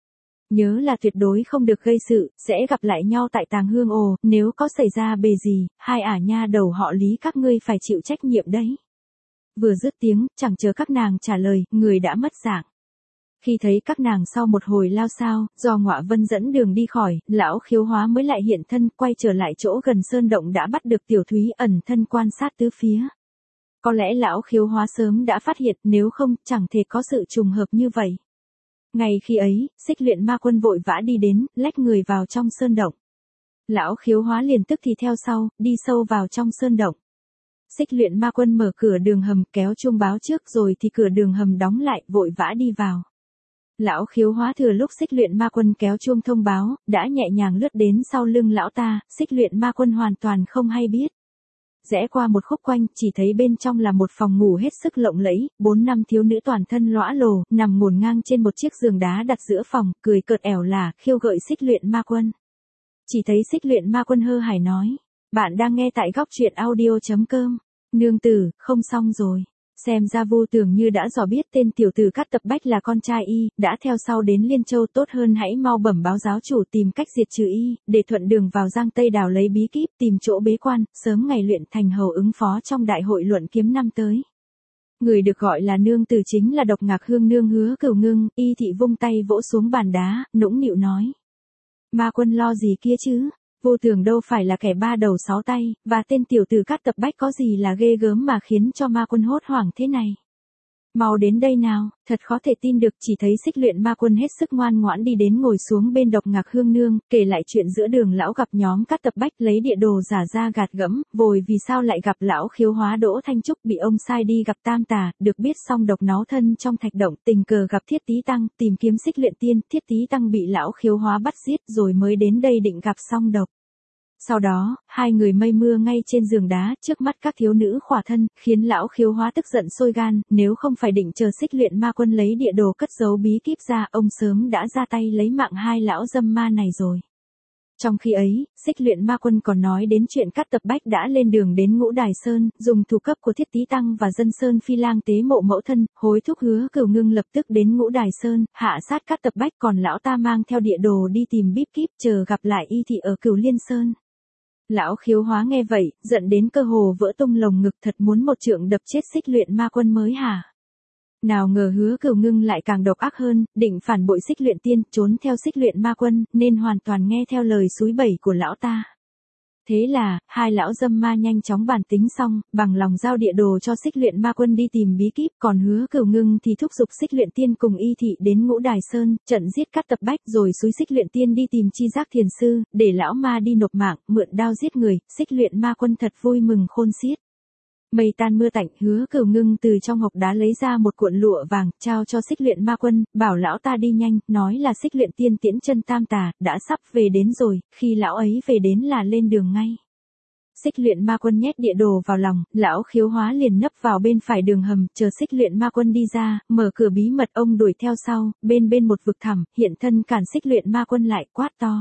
Nhớ là tuyệt đối không được gây sự, sẽ gặp lại nhau tại Tàng Hương Ồ, nếu có xảy ra bề gì, hai ả nha đầu họ Lý các ngươi phải chịu trách nhiệm đấy. Vừa dứt tiếng, chẳng chờ các nàng trả lời, người đã mất dạng. Khi thấy các nàng sau một hồi lao sao, do Ngọa Vân dẫn đường đi khỏi, lão Khiếu Hóa mới lại hiện thân, quay trở lại chỗ gần sơn động đã bắt được Tiểu Thúy ẩn thân quan sát tứ phía. Có lẽ lão Khiếu Hóa sớm đã phát hiện, nếu không, chẳng thể có sự trùng hợp như vậy. Ngay khi ấy, Xích Luyện Ma Quân vội vã đi đến, lách người vào trong sơn động. Lão Khiếu Hóa liền tức thì theo sau, đi sâu vào trong sơn động. Xích Luyện Ma Quân mở cửa đường hầm, kéo chuông báo trước rồi thì cửa đường hầm đóng lại, vội vã đi vào. Lão Khiếu Hóa thừa lúc Xích Luyện Ma Quân kéo chuông thông báo, đã nhẹ nhàng lướt đến sau lưng lão ta, Xích Luyện Ma Quân hoàn toàn không hay biết. Rẽ qua một khúc quanh, chỉ thấy bên trong là một phòng ngủ hết sức lộng lẫy, 4-5 thiếu nữ toàn thân lõa lồ, nằm ngổn ngang trên một chiếc giường đá đặt giữa phòng, cười cợt ẻo lả, khiêu gợi Xích Luyện Ma Quân. Chỉ thấy Xích Luyện Ma Quân hơ hài nói, bạn đang nghe tại góc truyện audio.com. Nương tử, không xong rồi. Xem ra Vu Tưởng Như đã dò biết tên tiểu tử Cát Tập Bách là con trai y, đã theo sau đến Liên Châu, tốt hơn hãy mau bẩm báo giáo chủ tìm cách diệt trừ y, để thuận đường vào Giang Tây Đảo lấy bí kíp, tìm chỗ bế quan, sớm ngày luyện thành hầu ứng phó trong đại hội luận kiếm năm tới. Người được gọi là nương tử chính là Độc Ngạc Hương nương Hứa Cửu Ngưng, y thị vung tay vỗ xuống bàn đá, nũng nịu nói. Ma Quân lo gì kia chứ? Vô Thường đâu phải là kẻ ba đầu sáu tay, và tên tiểu tử Cát Tập Bách có gì là ghê gớm mà khiến cho Ma Quân hốt hoảng thế này. Mau đến đây nào, thật khó thể tin được, chỉ thấy Xích Luyện Ma Quân hết sức ngoan ngoãn đi đến ngồi xuống bên Độc Ngạc Hương nương, kể lại chuyện giữa đường lão gặp nhóm Cát Tập Bách lấy địa đồ giả ra gạt gẫm, vồi vì sao lại gặp lão Khiếu Hóa Đỗ Thanh Trúc bị ông sai đi gặp Tam Tà, được biết song độc náo thân trong thạch động, tình cờ gặp Thiết Tý Tăng, tìm kiếm Xích Luyện Tiên, Thiết Tý Tăng bị lão Khiếu Hóa bắt giết rồi mới đến đây định gặp song độc. Sau đó, hai người mây mưa ngay trên giường đá, trước mắt các thiếu nữ khỏa thân, khiến lão Khiếu Hóa tức giận sôi gan, nếu không phải định chờ Xích Luyện Ma Quân lấy địa đồ cất giấu bí kíp ra, ông sớm đã ra tay lấy mạng hai lão dâm ma này rồi. Trong khi ấy, Xích Luyện Ma Quân còn nói đến chuyện Cát Tập Bách đã lên đường đến Ngũ Đài Sơn, dùng thủ cấp của Thiết Tý Tăng và Dân Sơn Phi Lang tế mộ mẫu thân, hối thúc Hứa Cửu Ngưng lập tức đến Ngũ Đài Sơn, hạ sát Cát Tập Bách, còn lão ta mang theo địa đồ đi tìm bí kíp, chờ gặp lại y thị ở Cửu Liên Sơn. Lão Khiếu Hóa nghe vậy, giận đến cơ hồ vỡ tung lồng ngực, thật muốn một trượng đập chết Xích Luyện Ma Quân mới hả? Nào ngờ Hứa Cửu Ngưng lại càng độc ác hơn, định phản bội Xích Luyện Tiên, trốn theo Xích Luyện Ma Quân, nên hoàn toàn nghe theo lời xúi bẩy của lão ta. Thế là, hai lão dâm ma nhanh chóng bàn tính xong, bằng lòng giao địa đồ cho Xích Luyện Ma Quân đi tìm bí kíp, còn Hứa Cửu Ngưng thì thúc giục Xích Luyện Tiên cùng y thị đến Ngũ Đài Sơn, trận giết Cát Tập Bách, rồi xúi Xích Luyện Tiên đi tìm Chi Giác Thiền Sư, để lão ma đi nộp mạng, mượn đao giết người. Xích Luyện Ma Quân thật vui mừng khôn xiết. Mây tan mưa tạnh, Hứa Cửu Ngưng từ trong hộc đá lấy ra một cuộn lụa vàng, trao cho Xích Luyện Ma Quân, bảo lão ta đi nhanh, nói là Xích Luyện Tiên tiễn chân Tam Tà, đã sắp về đến rồi, khi lão ấy về đến là lên đường ngay. Xích Luyện Ma Quân nhét địa đồ vào lòng, lão Khiếu Hóa liền nấp vào bên phải đường hầm, chờ Xích Luyện Ma Quân đi ra, mở cửa bí mật, ông đuổi theo sau, bên một vực thẳm, hiện thân cản Xích Luyện Ma Quân lại, quát to.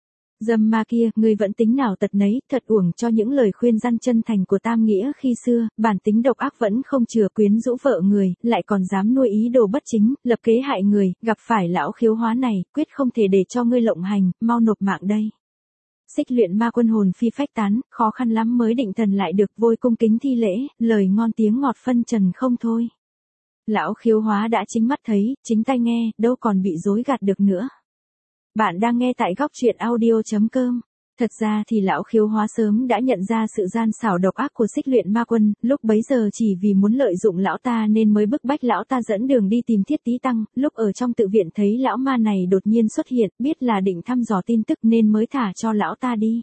Dâm ma kia, ngươi vẫn tính nào tật nấy, thật uổng cho những lời khuyên răn chân thành của Tam Nghĩa khi xưa, bản tính độc ác vẫn không chừa, quyến rũ vợ người, lại còn dám nuôi ý đồ bất chính, lập kế hại người, gặp phải lão Khiếu Hóa này, quyết không thể để cho ngươi lộng hành, mau nộp mạng đây. Xích Luyện Ma Quân hồn phi phách tán, khó khăn lắm mới định thần lại được, vội cung kính thi lễ, lời ngon tiếng ngọt phân trần không thôi. Lão Khiếu Hóa đã chính mắt thấy, chính tai nghe, đâu còn bị dối gạt được nữa. Bạn đang nghe tại góc truyện audio.com. Thật ra thì lão Khiếu Hóa sớm đã nhận ra sự gian xảo độc ác của Xích Luyện Ma Quân, lúc bấy giờ chỉ vì muốn lợi dụng lão ta nên mới bức bách lão ta dẫn đường đi tìm Thiết Tý Tăng, lúc ở trong tự viện thấy lão ma này đột nhiên xuất hiện, biết là định thăm dò tin tức nên mới thả cho lão ta đi.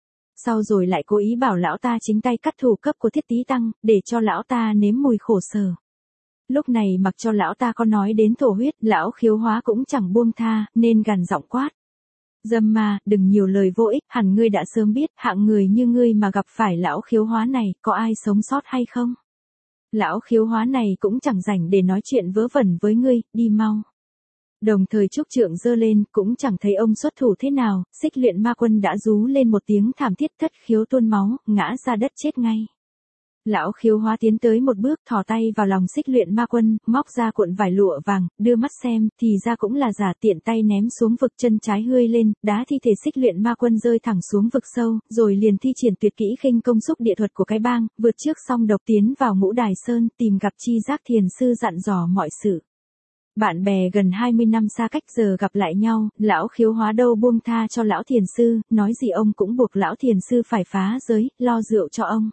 Sau rồi lại cố ý bảo lão ta chính tay cắt thủ cấp của Thiết Tý Tăng, để cho lão ta nếm mùi khổ sở. Lúc này mặc cho lão ta có nói đến thổ huyết, lão Khiếu Hóa cũng chẳng buông tha, nên gằn giọng quát. Dâm ma, đừng nhiều lời vô ích, hẳn ngươi đã sớm biết, hạng người như ngươi mà gặp phải lão Khiếu Hóa này, có ai sống sót hay không? Lão Khiếu Hóa này cũng chẳng rảnh để nói chuyện vớ vẩn với ngươi, đi mau. Đồng thời trúc trượng giơ lên, cũng chẳng thấy ông xuất thủ thế nào, Xích Luyện Ma Quân đã rú lên một tiếng thảm thiết, thất khiếu tuôn máu, ngã ra đất chết ngay. Lão Khiếu Hóa tiến tới một bước, thò tay vào lòng Xích Luyện Ma Quân, móc ra cuộn vải lụa vàng, đưa mắt xem, thì ra cũng là giả, tiện tay ném xuống vực, chân trái hươi lên, đá thi thể Xích Luyện Ma Quân rơi thẳng xuống vực sâu, rồi liền thi triển tuyệt kỹ khinh công xúc địa thuật của cái bang, vượt trước song độc tiến vào Ngũ Đài Sơn, tìm gặp Chi Giác Thiền Sư dặn dò mọi sự. Bạn bè gần 20 năm xa cách giờ gặp lại nhau, lão Khiếu Hóa đâu buông tha cho lão Thiền Sư, nói gì ông cũng buộc lão Thiền Sư phải phá giới, lo rượu cho ông.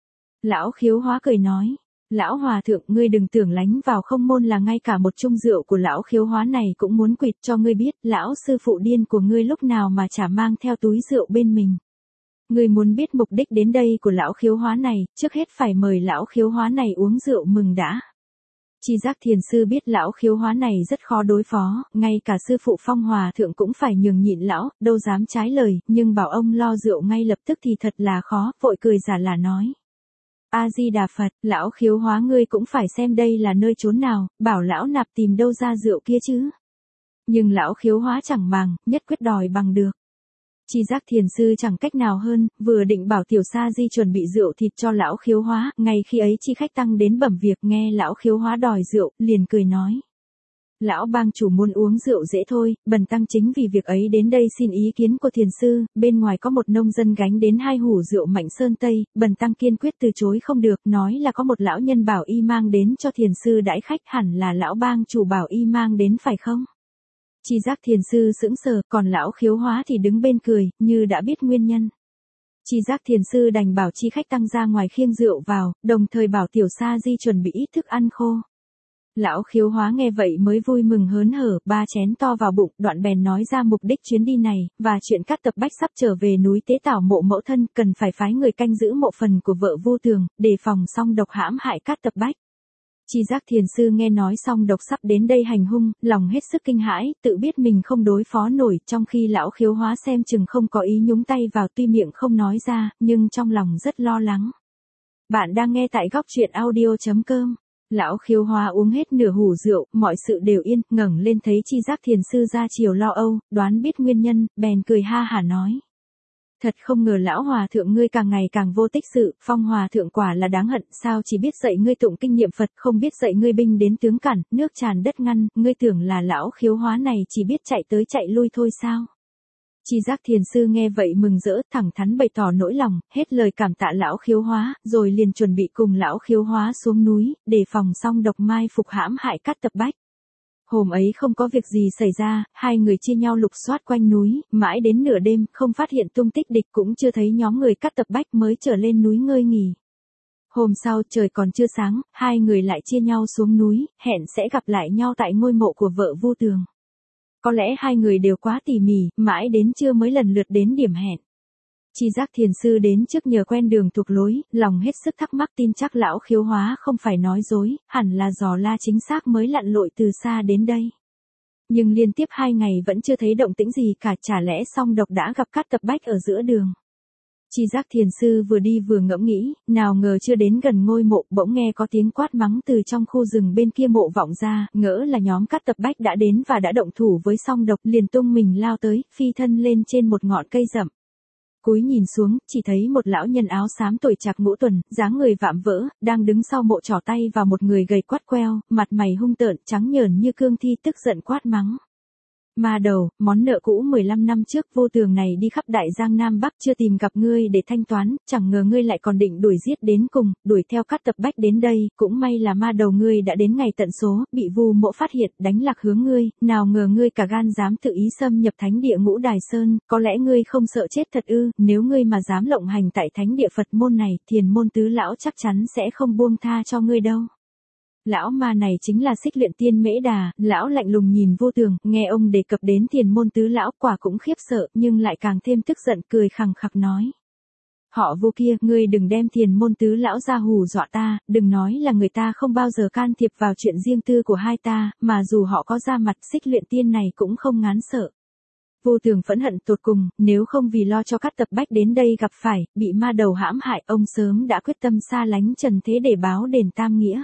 Lão Khiếu Hóa cười nói, lão hòa thượng, ngươi đừng tưởng lánh vào không môn là ngay cả một chung rượu của lão Khiếu Hóa này cũng muốn quỵt, cho ngươi biết, lão sư phụ điên của ngươi lúc nào mà chả mang theo túi rượu bên mình. Ngươi muốn biết mục đích đến đây của lão khiếu hóa này, trước hết phải mời lão khiếu hóa này uống rượu mừng đã. Chi Giác Thiền Sư biết lão khiếu hóa này rất khó đối phó, ngay cả sư phụ Phong Hòa Thượng cũng phải nhường nhịn lão, đâu dám trái lời, nhưng bảo ông lo rượu ngay lập tức thì thật là khó, vội cười giả là nói. A-di-đà Phật, lão khiếu hóa ngươi cũng phải xem đây là nơi chốn nào, bảo lão nạp tìm đâu ra rượu kia chứ. Nhưng lão khiếu hóa chẳng màng, nhất quyết đòi bằng được. Chi Giác Thiền Sư chẳng cách nào hơn, vừa định bảo Tiểu Sa Di chuẩn bị rượu thịt cho lão khiếu hóa, ngay khi ấy chi khách tăng đến bẩm việc nghe lão khiếu hóa đòi rượu, liền cười nói. Lão bang chủ muốn uống rượu dễ thôi, bần tăng chính vì việc ấy đến đây xin ý kiến của Thiền Sư, bên ngoài có một nông dân gánh đến 2 hủ rượu Mạnh Sơn Tây, bần tăng kiên quyết từ chối không được, nói là có một lão nhân bảo y mang đến cho Thiền Sư đãi khách, hẳn là lão bang chủ bảo y mang đến phải không? Chi Giác Thiền Sư sững sờ, còn lão khiếu hóa thì đứng bên cười, như đã biết nguyên nhân. Chi Giác Thiền Sư đành bảo chi khách tăng ra ngoài khiêng rượu vào, đồng thời bảo Tiểu Sa Di chuẩn bị ít thức ăn khô. Lão khiếu hóa nghe vậy mới vui mừng hớn hở, 3 chén to vào bụng, đoạn bèn nói ra mục đích chuyến đi này, và chuyện Cát Tập Bách sắp trở về núi Tế Tảo mộ mẫu thân, cần phải phái người canh giữ mộ phần của vợ Vu Tường, đề phòng song độc hãm hại Cát Tập Bách. Chi Giác Thiền Sư nghe nói song độc sắp đến đây hành hung, lòng hết sức kinh hãi, tự biết mình không đối phó nổi, trong khi lão khiếu hóa xem chừng không có ý nhúng tay vào, tuy miệng không nói ra, nhưng trong lòng rất lo lắng. Bạn đang nghe tại góc truyện audio.com. Lão khiếu hóa uống hết nửa hủ rượu, mọi sự đều yên, ngẩng lên thấy Chi Giác Thiền Sư ra chiều lo âu, đoán biết nguyên nhân, bèn cười ha hả nói. Thật không ngờ lão hòa thượng ngươi càng ngày càng vô tích sự, Phong hòa thượng quả là đáng hận, sao chỉ biết dạy ngươi tụng kinh niệm Phật, không biết dạy ngươi binh đến tướng cản, nước tràn đất ngăn, ngươi tưởng là lão khiếu hóa này chỉ biết chạy tới chạy lui thôi sao? Chi Giác Thiền Sư nghe vậy mừng rỡ, thẳng thắn bày tỏ nỗi lòng, hết lời cảm tạ lão khiếu hóa, rồi liền chuẩn bị cùng lão khiếu hóa xuống núi, đề phòng song độc mai phục hãm hại Cát Tập Bách. Hôm ấy không có việc gì xảy ra, 2 người chia nhau lục soát quanh núi, mãi đến nửa đêm, không phát hiện tung tích địch, cũng chưa thấy nhóm người Cát Tập Bách, mới trở lên núi ngơi nghỉ. Hôm sau trời còn chưa sáng, 2 người lại chia nhau xuống núi, hẹn sẽ gặp lại nhau tại ngôi mộ của vợ Vu Tường. Có lẽ 2 người đều quá tỉ mỉ, mãi đến trưa mới lần lượt đến điểm hẹn. Chi Giác Thiền Sư đến trước nhờ quen đường thuộc lối, lòng hết sức thắc mắc, tin chắc lão khiếu hóa không phải nói dối, hẳn là dò la chính xác mới lặn lội từ xa đến đây. Nhưng liên tiếp 2 ngày vẫn chưa thấy động tĩnh gì cả, chả lẽ song độc đã gặp Cát Tập Bách ở giữa đường. Chi Giác Thiền Sư vừa đi vừa ngẫm nghĩ, nào ngờ chưa đến gần ngôi mộ, bỗng nghe có tiếng quát mắng từ trong khu rừng bên kia mộ vọng ra, ngỡ là nhóm Cát Tập Bách đã đến và đã động thủ với song độc, liền tung mình lao tới, phi thân lên trên một ngọn cây rậm. Cúi nhìn xuống, chỉ thấy một lão nhân áo xám tuổi trạc ngũ tuần, dáng người vạm vỡ, đang đứng sau mộ trỏ tay vào một người gầy quắt queo, mặt mày hung tợn, trắng nhờn như cương thi, tức giận quát mắng. Ma đầu, món nợ cũ 15 năm trước Vô Tường này đi khắp Đại Giang Nam Bắc chưa tìm gặp ngươi để thanh toán, chẳng ngờ ngươi lại còn định đuổi giết đến cùng, đuổi theo Cát Tập Bách đến đây, cũng may là ma đầu ngươi đã đến ngày tận số, bị Vu mộ phát hiện, đánh lạc hướng ngươi, nào ngờ ngươi cả gan dám tự ý xâm nhập thánh địa Ngũ Đài Sơn, có lẽ ngươi không sợ chết thật ư? Nếu ngươi mà dám lộng hành tại thánh địa Phật môn này, Thiền môn tứ lão chắc chắn sẽ không buông tha cho ngươi đâu. Lão ma này chính là Xích Luyện Tiên Mễ Đà, lão lạnh lùng nhìn Vô Tường, nghe ông đề cập đến Thiền môn tứ lão, quả cũng khiếp sợ, nhưng lại càng thêm tức giận, cười khằng khặc nói. Họ Vô kia, ngươi đừng đem Thiền môn tứ lão ra hù dọa ta, đừng nói là người ta không bao giờ can thiệp vào chuyện riêng tư của hai ta, mà dù họ có ra mặt, Xích Luyện Tiên này cũng không ngán sợ. Vô Tường phẫn hận tột cùng, nếu không vì lo cho Cát Tập Bách đến đây gặp phải, bị ma đầu hãm hại, ông sớm đã quyết tâm xa lánh trần thế để báo đền tam nghĩa.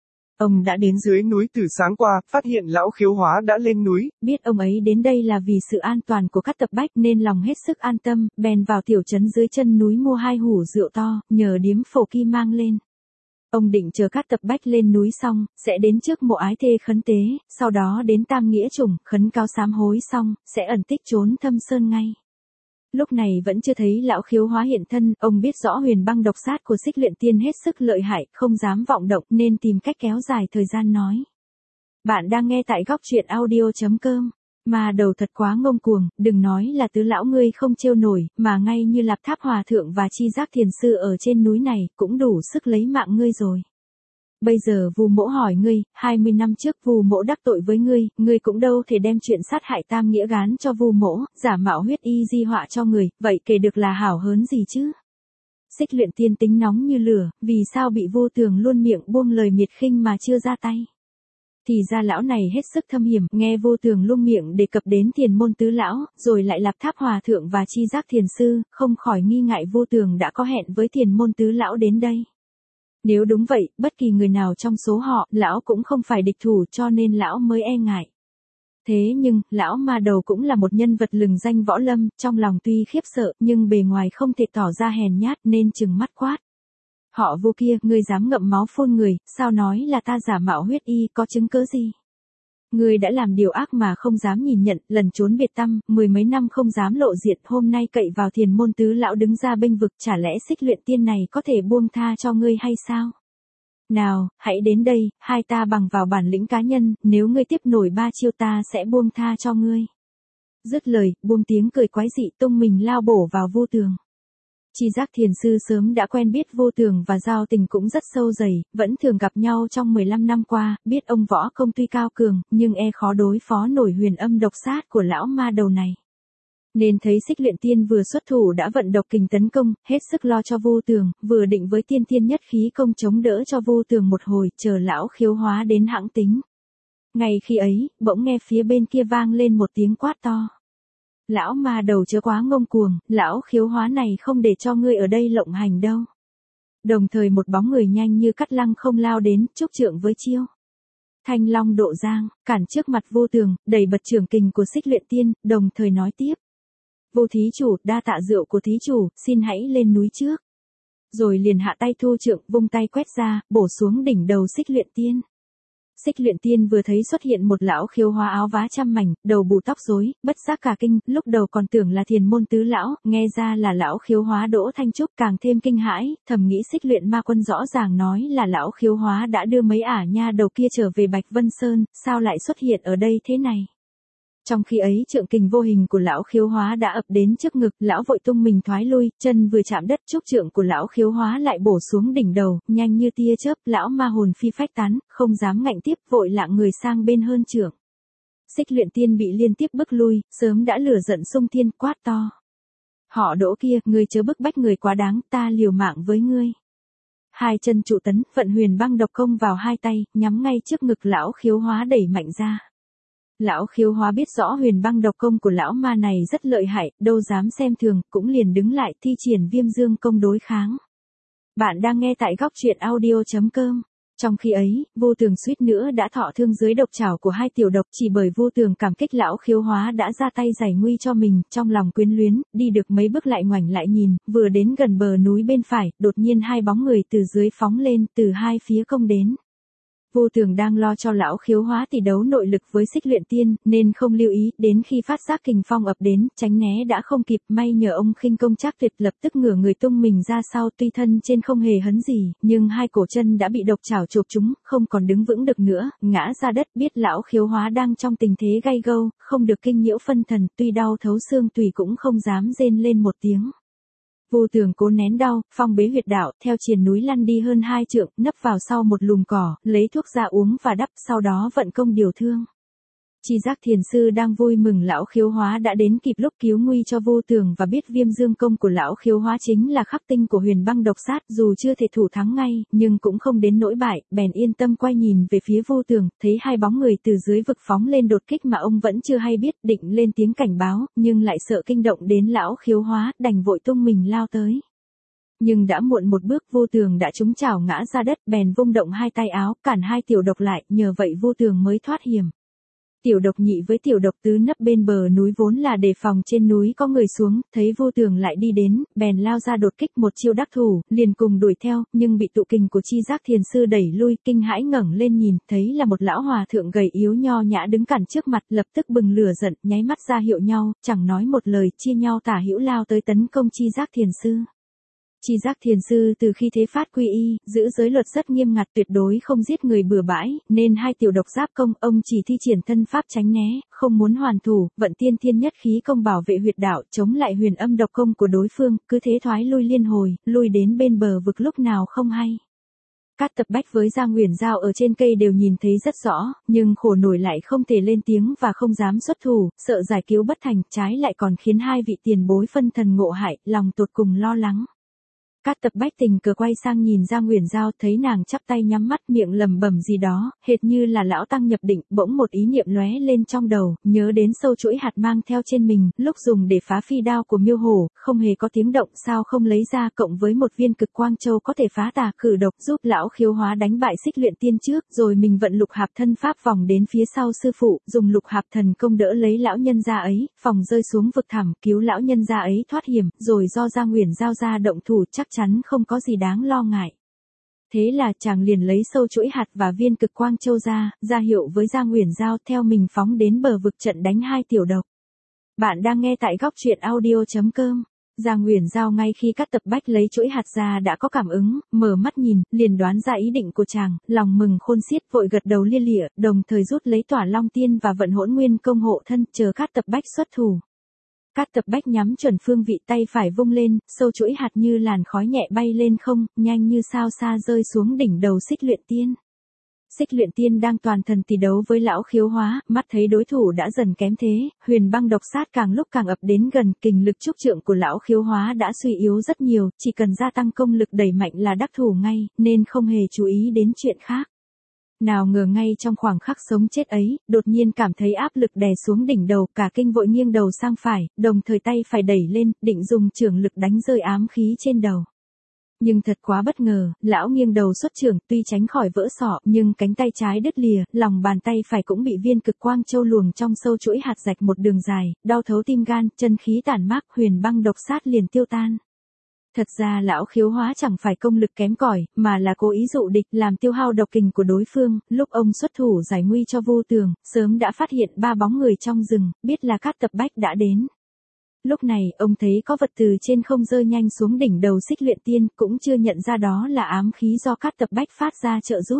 Ông đã đến dưới núi từ sáng qua, phát hiện lão khiếu hóa đã lên núi. Biết ông ấy đến đây là vì sự an toàn của Cát Tập Bách nên lòng hết sức an tâm, bèn vào tiểu trấn dưới chân núi mua 2 hủ rượu to, nhờ điếm phổ kỳ mang lên. Ông định chờ Cát Tập Bách lên núi xong, sẽ đến trước mộ ái thê khấn tế, sau đó đến Tam Nghĩa Chủng, khấn cáo sám hối xong, sẽ ẩn tích trốn thâm sơn ngay. Lúc này vẫn chưa thấy lão khiếu hóa hiện thân, ông biết rõ huyền băng độc sát của Xích Luyện Tiên hết sức lợi hại, không dám vọng động nên tìm cách kéo dài thời gian nói. Bạn đang nghe tại góc truyện audio.com. Mà đầu thật quá ngông cuồng, đừng nói là tứ lão ngươi không trêu nổi, mà ngay như Lạp Tháp Hòa Thượng và Chi Giác Thiền Sư ở trên núi này, cũng đủ sức lấy mạng ngươi rồi. Bây giờ Vu mỗ hỏi ngươi, 20 năm trước Vu mỗ đắc tội với ngươi cũng đâu thể đem chuyện sát hại Tam Nghĩa gán cho Vu mỗ, giả mạo huyết y di họa cho người, vậy kể được là hảo hớn gì chứ? Xích Luyện Tiên tính nóng như lửa, vì sao bị Vô Tường luôn miệng buông lời miệt khinh mà chưa ra tay? Thì ra lão này hết sức thâm hiểm, nghe Vô Tường luôn miệng đề cập đến Thiền môn tứ lão, rồi lại Lạp Tháp hòa thượng và Chi Giác thiền sư, không khỏi nghi ngại Vô Tường đã có hẹn với Thiền môn tứ lão đến đây. Nếu đúng vậy, bất kỳ người nào trong số họ, lão cũng không phải địch thủ cho nên lão mới e ngại. Thế nhưng, lão ma đầu cũng là một nhân vật lừng danh võ lâm, trong lòng tuy khiếp sợ, nhưng bề ngoài không thể tỏ ra hèn nhát nên trừng mắt quát. Họ Vô kia, ngươi dám ngậm máu phun người, sao nói là ta giả mạo huyết y, có chứng cớ gì? Ngươi đã làm điều ác mà không dám nhìn nhận, lần trốn biệt tăm, 10 mấy năm không dám lộ diện, hôm nay cậy vào Thiền môn tứ lão đứng ra bênh vực, chả lẽ Xích Luyện Tiên này có thể buông tha cho ngươi hay sao? Nào, hãy đến đây, hai ta bằng vào bản lĩnh cá nhân, nếu ngươi tiếp nổi 3 chiêu ta sẽ buông tha cho ngươi. Dứt lời, buông tiếng cười quái dị tung mình lao bổ vào Vô Tường. Chi Giác thiền sư sớm đã quen biết Vô Tường và giao tình cũng rất sâu dày, vẫn thường gặp nhau trong 15 năm qua, biết ông võ công tuy cao cường, nhưng e khó đối phó nổi huyền âm độc sát của lão ma đầu này. Nên thấy Xích Luyện Tiên vừa xuất thủ đã vận độc kình tấn công, hết sức lo cho Vô Tường, vừa định với tiên thiên nhất khí công chống đỡ cho Vô Tường một hồi, chờ lão khiếu hóa đến hãng tính. Ngay khi ấy, bỗng nghe phía bên kia vang lên một tiếng quát to. Lão ma đầu chớ quá ngông cuồng, lão khiếu hóa này không để cho ngươi ở đây lộng hành đâu. Đồng thời một bóng người nhanh như cắt lăng không lao đến, trúc trượng với chiêu. Thanh long độ giang, cản trước mặt Vô Tường, đẩy bật trưởng kình của Xích Luyện Tiên, đồng thời nói tiếp. Vô thí chủ, đa tạ rượu của thí chủ, xin hãy lên núi trước. Rồi liền hạ tay thu trượng, vung tay quét ra, bổ xuống đỉnh đầu Xích Luyện Tiên. Xích Luyện Tiên vừa thấy xuất hiện một lão khiếu hóa áo vá trăm mảnh, đầu bù tóc rối, bất giác cả kinh, lúc đầu còn tưởng là Thiền môn tứ lão, nghe ra là lão khiếu hóa Đỗ Thanh Trúc, càng thêm kinh hãi, thầm nghĩ Xích Luyện ma quân rõ ràng nói là lão khiếu hóa đã đưa mấy ả nha đầu kia trở về Bạch Vân Sơn, sao lại xuất hiện ở đây thế này? Trong khi ấy trượng kình vô hình của lão khiếu hóa đã ập đến trước ngực, lão vội tung mình thoái lui, chân vừa chạm đất trúc trượng của lão khiếu hóa lại bổ xuống đỉnh đầu, nhanh như tia chớp, lão ma hồn phi phách tán, không dám ngạnh tiếp, vội lạng người sang bên hơn trượng. Xích Luyện Tiên bị liên tiếp bức lui, sớm đã lửa giận xung thiên, quát to. Họ Đỗ kia, ngươi chớ bức bách người quá đáng, ta liều mạng với ngươi. Hai chân trụ tấn, vận huyền băng độc công vào hai tay, nhắm ngay trước ngực lão khiếu hóa đẩy mạnh ra. Lão khiếu hóa biết rõ huyền băng độc công của lão ma này rất lợi hại, đâu dám xem thường, cũng liền đứng lại thi triển viêm dương công đối kháng. Bạn đang nghe tại góc truyện audio.com. Trong khi ấy, Vô Tường suýt nữa đã thọ thương dưới độc trảo của hai tiểu độc, chỉ bởi Vô Tường cảm kích lão khiếu hóa đã ra tay giải nguy cho mình, trong lòng quyến luyến, đi được mấy bước lại ngoảnh lại nhìn, vừa đến gần bờ núi bên phải, đột nhiên hai bóng người từ dưới phóng lên, từ hai phía công đến. Vô Tường đang lo cho lão khiếu hóa tỷ đấu nội lực với Xích Luyện Tiên, nên không lưu ý, đến khi phát giác kình phong ập đến, tránh né đã không kịp, may nhờ ông khinh công trác tuyệt lập tức ngửa người tung mình ra sau, tuy thân trên không hề hấn gì, nhưng hai cổ chân đã bị độc trảo chộp chúng, không còn đứng vững được nữa, ngã ra đất, biết lão khiếu hóa đang trong tình thế gay gâu, không được kinh nhiễu phân thần, tuy đau thấu xương tùy cũng không dám rên lên một tiếng. Vô Tường cố nén đau, phong bế huyệt đạo, theo triền núi lăn đi hơn 2 trượng, nấp vào sau một lùm cỏ, lấy thuốc ra uống và đắp, sau đó vận công điều thương. Chi Giác thiền sư đang vui mừng lão khiếu hóa đã đến kịp lúc cứu nguy cho Vô Tường và biết viêm dương công của lão khiếu hóa chính là khắc tinh của huyền băng độc sát, dù chưa thể thủ thắng ngay, nhưng cũng không đến nỗi bại, bèn yên tâm quay nhìn về phía Vô Tường, thấy hai bóng người từ dưới vực phóng lên đột kích mà ông vẫn chưa hay biết, định lên tiếng cảnh báo, nhưng lại sợ kinh động đến lão khiếu hóa, đành vội tung mình lao tới. Nhưng đã muộn một bước, Vô Tường đã trúng chảo ngã ra đất, bèn vung động hai tay áo, cản hai tiểu độc lại, nhờ vậy Vô Tường mới thoát hiểm. Tiểu độc nhị với tiểu độc tứ nấp bên bờ núi vốn là đề phòng trên núi có người xuống, thấy Vô Tường lại đi đến, bèn lao ra đột kích một chiêu đắc thủ, liền cùng đuổi theo, nhưng bị tụ kình của Chi Giác thiền sư đẩy lui, kinh hãi ngẩng lên nhìn, thấy là một lão hòa thượng gầy yếu nho nhã đứng cản trước mặt, lập tức bừng lửa giận, nháy mắt ra hiệu nhau, chẳng nói một lời, chia nhau tả hữu lao tới tấn công Chi Giác thiền sư. Chi Giác thiền sư từ khi thế phát quy y, giữ giới luật rất nghiêm ngặt, tuyệt đối không giết người bừa bãi, nên hai tiểu độc giáp công, ông chỉ thi triển thân pháp tránh né, không muốn hoàn thủ, vận tiên thiên nhất khí công bảo vệ huyệt đạo, chống lại huyền âm độc công của đối phương, cứ thế thoái lui liên hồi, lui đến bên bờ vực lúc nào không hay. Cát Tập Bách với Giang Uyển Giao ở trên cây đều nhìn thấy rất rõ, nhưng khổ nổi lại không thể lên tiếng và không dám xuất thủ, sợ giải cứu bất thành, trái lại còn khiến hai vị tiền bối phân thần ngộ hại, lòng tột cùng lo lắng. Cát Tập Bách tình cờ quay sang nhìn Giang Uyển Giao, thấy nàng chắp tay nhắm mắt miệng lẩm bẩm gì đó, hệt như là lão tăng nhập định, bỗng một ý niệm lóe lên trong đầu, nhớ đến sâu chuỗi hạt mang theo trên mình, lúc dùng để phá phi đao của Miêu Hổ, không hề có tiếng động, sao không lấy ra, cộng với một viên cực quang châu có thể phá tà cử độc, giúp lão khiếu hóa đánh bại Xích Luyện Tiên trước, rồi mình vận lục hạp thân pháp vòng đến phía sau sư phụ, dùng lục hạp thần công đỡ lấy lão nhân gia ấy, phòng rơi xuống vực thẳm, cứu lão nhân gia ấy thoát hiểm, rồi do Giang Uyển Giao ra động thủ, chắc chắn không có gì đáng lo ngại. Thế là chàng liền lấy sâu chuỗi hạt và viên cực quang châu ra hiệu với Giang Uyển Giao, theo mình phóng đến bờ vực trận đánh hai tiểu độc. Bạn đang nghe tại góc truyện audio.com. Giang Uyển Giao ngay khi Cát Tập Bách lấy chuỗi hạt ra đã có cảm ứng, mở mắt nhìn, liền đoán ra ý định của chàng, lòng mừng khôn xiết, vội gật đầu lia lịa, đồng thời rút lấy Tỏa Long Tiên và vận Hỗn Nguyên công hộ thân, chờ Cát Tập Bách xuất thủ. Cát Tập Bách nhắm chuẩn phương vị, tay phải vung lên, sâu chuỗi hạt như làn khói nhẹ bay lên không, nhanh như sao xa rơi xuống đỉnh đầu Xích Luyện Tiên. Xích Luyện Tiên đang toàn thần tỷ đấu với lão khiếu hóa, mắt thấy đối thủ đã dần kém thế, huyền băng độc sát càng lúc càng ập đến gần, kình lực trúc trượng của lão khiếu hóa đã suy yếu rất nhiều, chỉ cần gia tăng công lực đẩy mạnh là đắc thủ ngay, nên không hề chú ý đến chuyện khác. Nào ngờ ngay trong khoảng khắc sống chết ấy, đột nhiên cảm thấy áp lực đè xuống đỉnh đầu, cả kinh vội nghiêng đầu sang phải, đồng thời tay phải đẩy lên, định dùng chưởng lực đánh rơi ám khí trên đầu. Nhưng thật quá bất ngờ, lão nghiêng đầu xuất chưởng, tuy tránh khỏi vỡ sọ, nhưng cánh tay trái đứt lìa, lòng bàn tay phải cũng bị viên cực quang châu luồng trong sâu chuỗi hạt rạch một đường dài, đau thấu tim gan, chân khí tản mát, huyền băng độc sát liền tiêu tan. Thật ra lão khiếu hóa chẳng phải công lực kém cỏi, mà là cố ý dụ địch, làm tiêu hao độc kình của đối phương, lúc ông xuất thủ giải nguy cho Vu Tường, sớm đã phát hiện ba bóng người trong rừng, biết là Cát Tập Bách đã đến. Lúc này, ông thấy có vật từ trên không rơi nhanh xuống đỉnh đầu Xích Luyện Tiên, cũng chưa nhận ra đó là ám khí do Cát Tập Bách phát ra trợ giúp.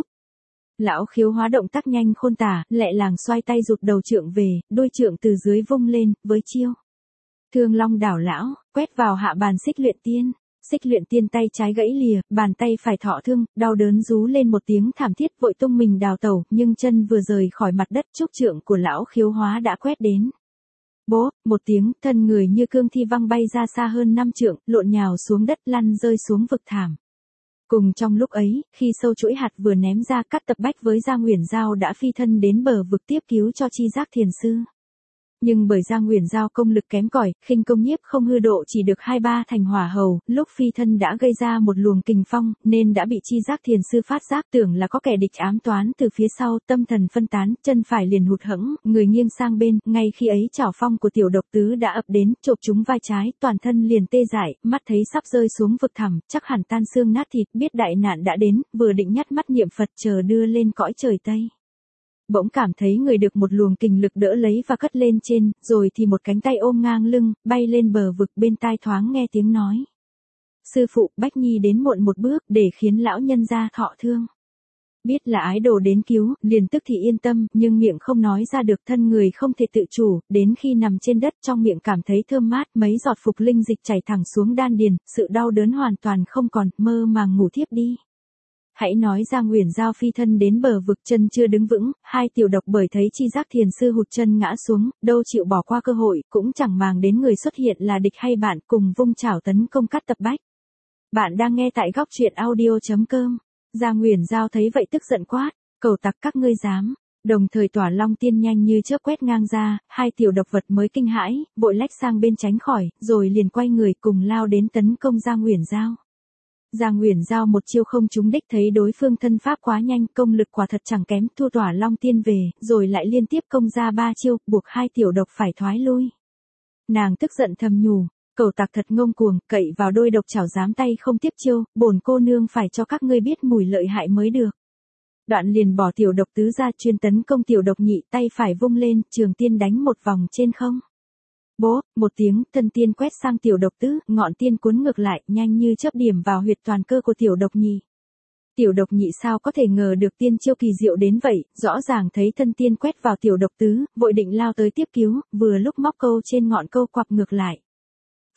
Lão khiếu hóa động tác nhanh khôn tả, lẹ làng xoay tay rụt đầu trượng về, đuôi trượng từ dưới vung lên, với chiêu Thương Long đảo lão, quét vào hạ bàn Xích Luyện Tiên. Xích Luyện Tiên tay trái gãy lìa, bàn tay phải thọ thương, đau đớn rú lên một tiếng thảm thiết, vội tung mình đào tẩu, nhưng chân vừa rời khỏi mặt đất, trúc trượng của lão khiếu hóa đã quét đến. Bố, một tiếng, thân người như cương thi văng bay ra xa hơn 5 trượng, lộn nhào xuống đất, lăn rơi xuống vực thảm. Cùng trong lúc ấy, khi sâu chuỗi hạt vừa ném ra, Cát Tập Bách với Giang Uyển Giao đã phi thân đến bờ vực tiếp cứu cho Chi Giác Thiền Sư. Nhưng bởi Giang Uyển Giao công lực kém cỏi, khinh công nhiếp không hư độ chỉ được 2-3 thành hỏa hầu, lúc phi thân đã gây ra một luồng kình phong, nên đã bị Chi Giác Thiền Sư phát giác, tưởng là có kẻ địch ám toán từ phía sau, tâm thần phân tán, chân phải liền hụt hẫng, người nghiêng sang bên, ngay khi ấy chảo phong của tiểu độc tứ đã ập đến, chộp trúng vai trái, toàn thân liền tê dại, mắt thấy sắp rơi xuống vực thẳm, chắc hẳn tan xương nát thịt, biết đại nạn đã đến, vừa định nhắt mắt niệm Phật chờ đưa lên cõi trời Tây. Bỗng cảm thấy người được một luồng kình lực đỡ lấy và cất lên trên, rồi thì một cánh tay ôm ngang lưng, bay lên bờ vực, bên tai thoáng nghe tiếng nói. Sư phụ, Bách Nhi đến muộn một bước, để khiến lão nhân gia thọ thương. Biết là ái đồ đến cứu, liền tức thì yên tâm, nhưng miệng không nói ra được, thân người không thể tự chủ, đến khi nằm trên đất trong miệng cảm thấy thơm mát, mấy giọt phục linh dịch chảy thẳng xuống đan điền, sự đau đớn hoàn toàn không còn, mơ màng ngủ thiếp đi. Hãy nói Giang Uyển Giao phi thân đến bờ vực, chân chưa đứng vững, hai tiểu độc bởi thấy Chi Giác Thiền Sư hụt chân ngã xuống, đâu chịu bỏ qua cơ hội, cũng chẳng màng đến người xuất hiện là địch hay bạn, cùng vung chảo tấn công Cát Tập Bách. Bạn đang nghe tại góc truyện audio.com. Giang Uyển Giao thấy vậy tức giận quát, cầu tặc các ngươi dám. Đồng thời Tỏa Long Tiên nhanh như chớp quét ngang ra, hai tiểu độc vật mới kinh hãi, vội lách sang bên tránh khỏi, rồi liền quay người cùng lao đến tấn công Giang Uyển Giao. Giang Uyển Giao một chiêu không trúng đích, thấy đối phương thân pháp quá nhanh, công lực quả thật chẳng kém, thua Tỏa Long Tiên về, rồi lại liên tiếp công ra 3 chiêu, buộc hai tiểu độc phải thoái lui. Nàng tức giận thầm nhủ, cầu tặc thật ngông cuồng, cậy vào đôi độc chảo dám tay không tiếp chiêu, bổn cô nương phải cho các ngươi biết mùi lợi hại mới được. Đoạn liền bỏ tiểu độc tứ ra, chuyên tấn công tiểu độc nhị, tay phải vung lên, trường tiên đánh một vòng trên không. Bố, một tiếng, thân tiên quét sang tiểu độc tứ, ngọn tiên cuốn ngược lại, nhanh như chớp điểm vào huyệt toàn cơ của tiểu độc nhị. Tiểu độc nhị sao có thể ngờ được tiên chiêu kỳ diệu đến vậy, rõ ràng thấy thân tiên quét vào tiểu độc tứ, vội định lao tới tiếp cứu, vừa lúc móc câu trên ngọn câu quặp ngược lại.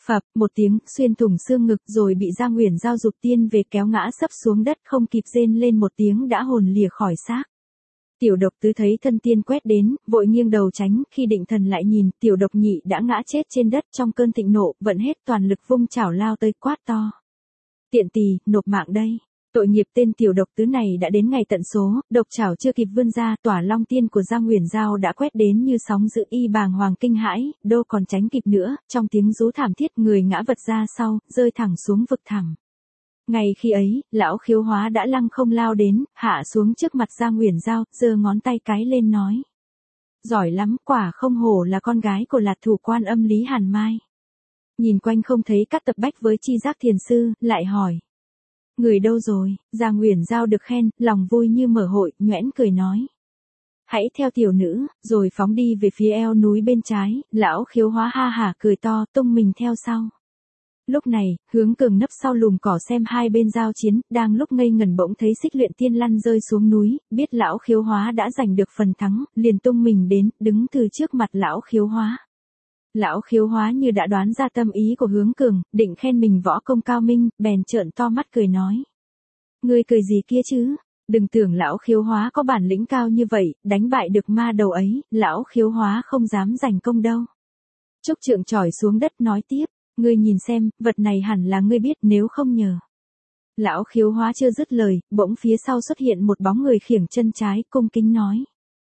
Phập, một tiếng, xuyên thủng xương ngực rồi bị Gia Nguyễn Giao giục tiên về kéo ngã sấp xuống đất, không kịp rên lên một tiếng đã hồn lìa khỏi xác. Tiểu Độc Tứ thấy thân tiên quét đến, vội nghiêng đầu tránh, khi định thần lại nhìn, Tiểu Độc Nhị đã ngã chết trên đất trong cơn thịnh nộ, vận hết toàn lực vung chảo lao tới quát to. Tiện tỳ, nộp mạng đây. Tội nghiệp tên Tiểu Độc Tứ này đã đến ngày tận số, độc chảo chưa kịp vươn ra, tỏa long tiên của Gia Nguyễn Giao đã quét đến như sóng dữ, y bàng hoàng kinh hãi, đâu còn tránh kịp nữa, trong tiếng rú thảm thiết người ngã vật ra sau, rơi thẳng xuống vực thẳm. Ngay khi ấy, lão Khiếu Hóa đã lăng không lao đến, hạ xuống trước mặt Gia Nguyễn Giao, giơ ngón tay cái lên nói. Giỏi lắm, quả không hổ là con gái của Lạt Thủ Quan Âm Lý Hàn Mai. Nhìn quanh không thấy Cát Tập Bách với Chi Giác Thiền Sư, lại hỏi. Người đâu rồi? Gia Nguyễn Giao được khen, lòng vui như mở hội, nhoẻn cười nói. Hãy theo tiểu nữ, rồi phóng đi về phía eo núi bên trái, lão Khiếu Hóa ha hả cười to, tung mình theo sau. Lúc này, Hướng Cường nấp sau lùm cỏ xem hai bên giao chiến, đang lúc ngây ngẩn bỗng thấy Xích Luyện Tiên lăn rơi xuống núi, biết lão Khiếu Hóa đã giành được phần thắng, liền tung mình đến, đứng từ trước mặt lão Khiếu Hóa. Lão Khiếu Hóa như đã đoán ra tâm ý của Hướng Cường, định khen mình võ công cao minh, bèn trợn to mắt cười nói. Ngươi cười gì kia chứ? Đừng tưởng lão Khiếu Hóa có bản lĩnh cao như vậy, đánh bại được ma đầu ấy, lão Khiếu Hóa không dám giành công đâu. Trúc Trượng chỏi xuống đất nói tiếp. Ngươi nhìn xem, vật này hẳn là ngươi biết nếu không nhờ. Lão Khiếu Hóa chưa dứt lời, bỗng phía sau xuất hiện một bóng người khiểng chân trái, cung kính nói.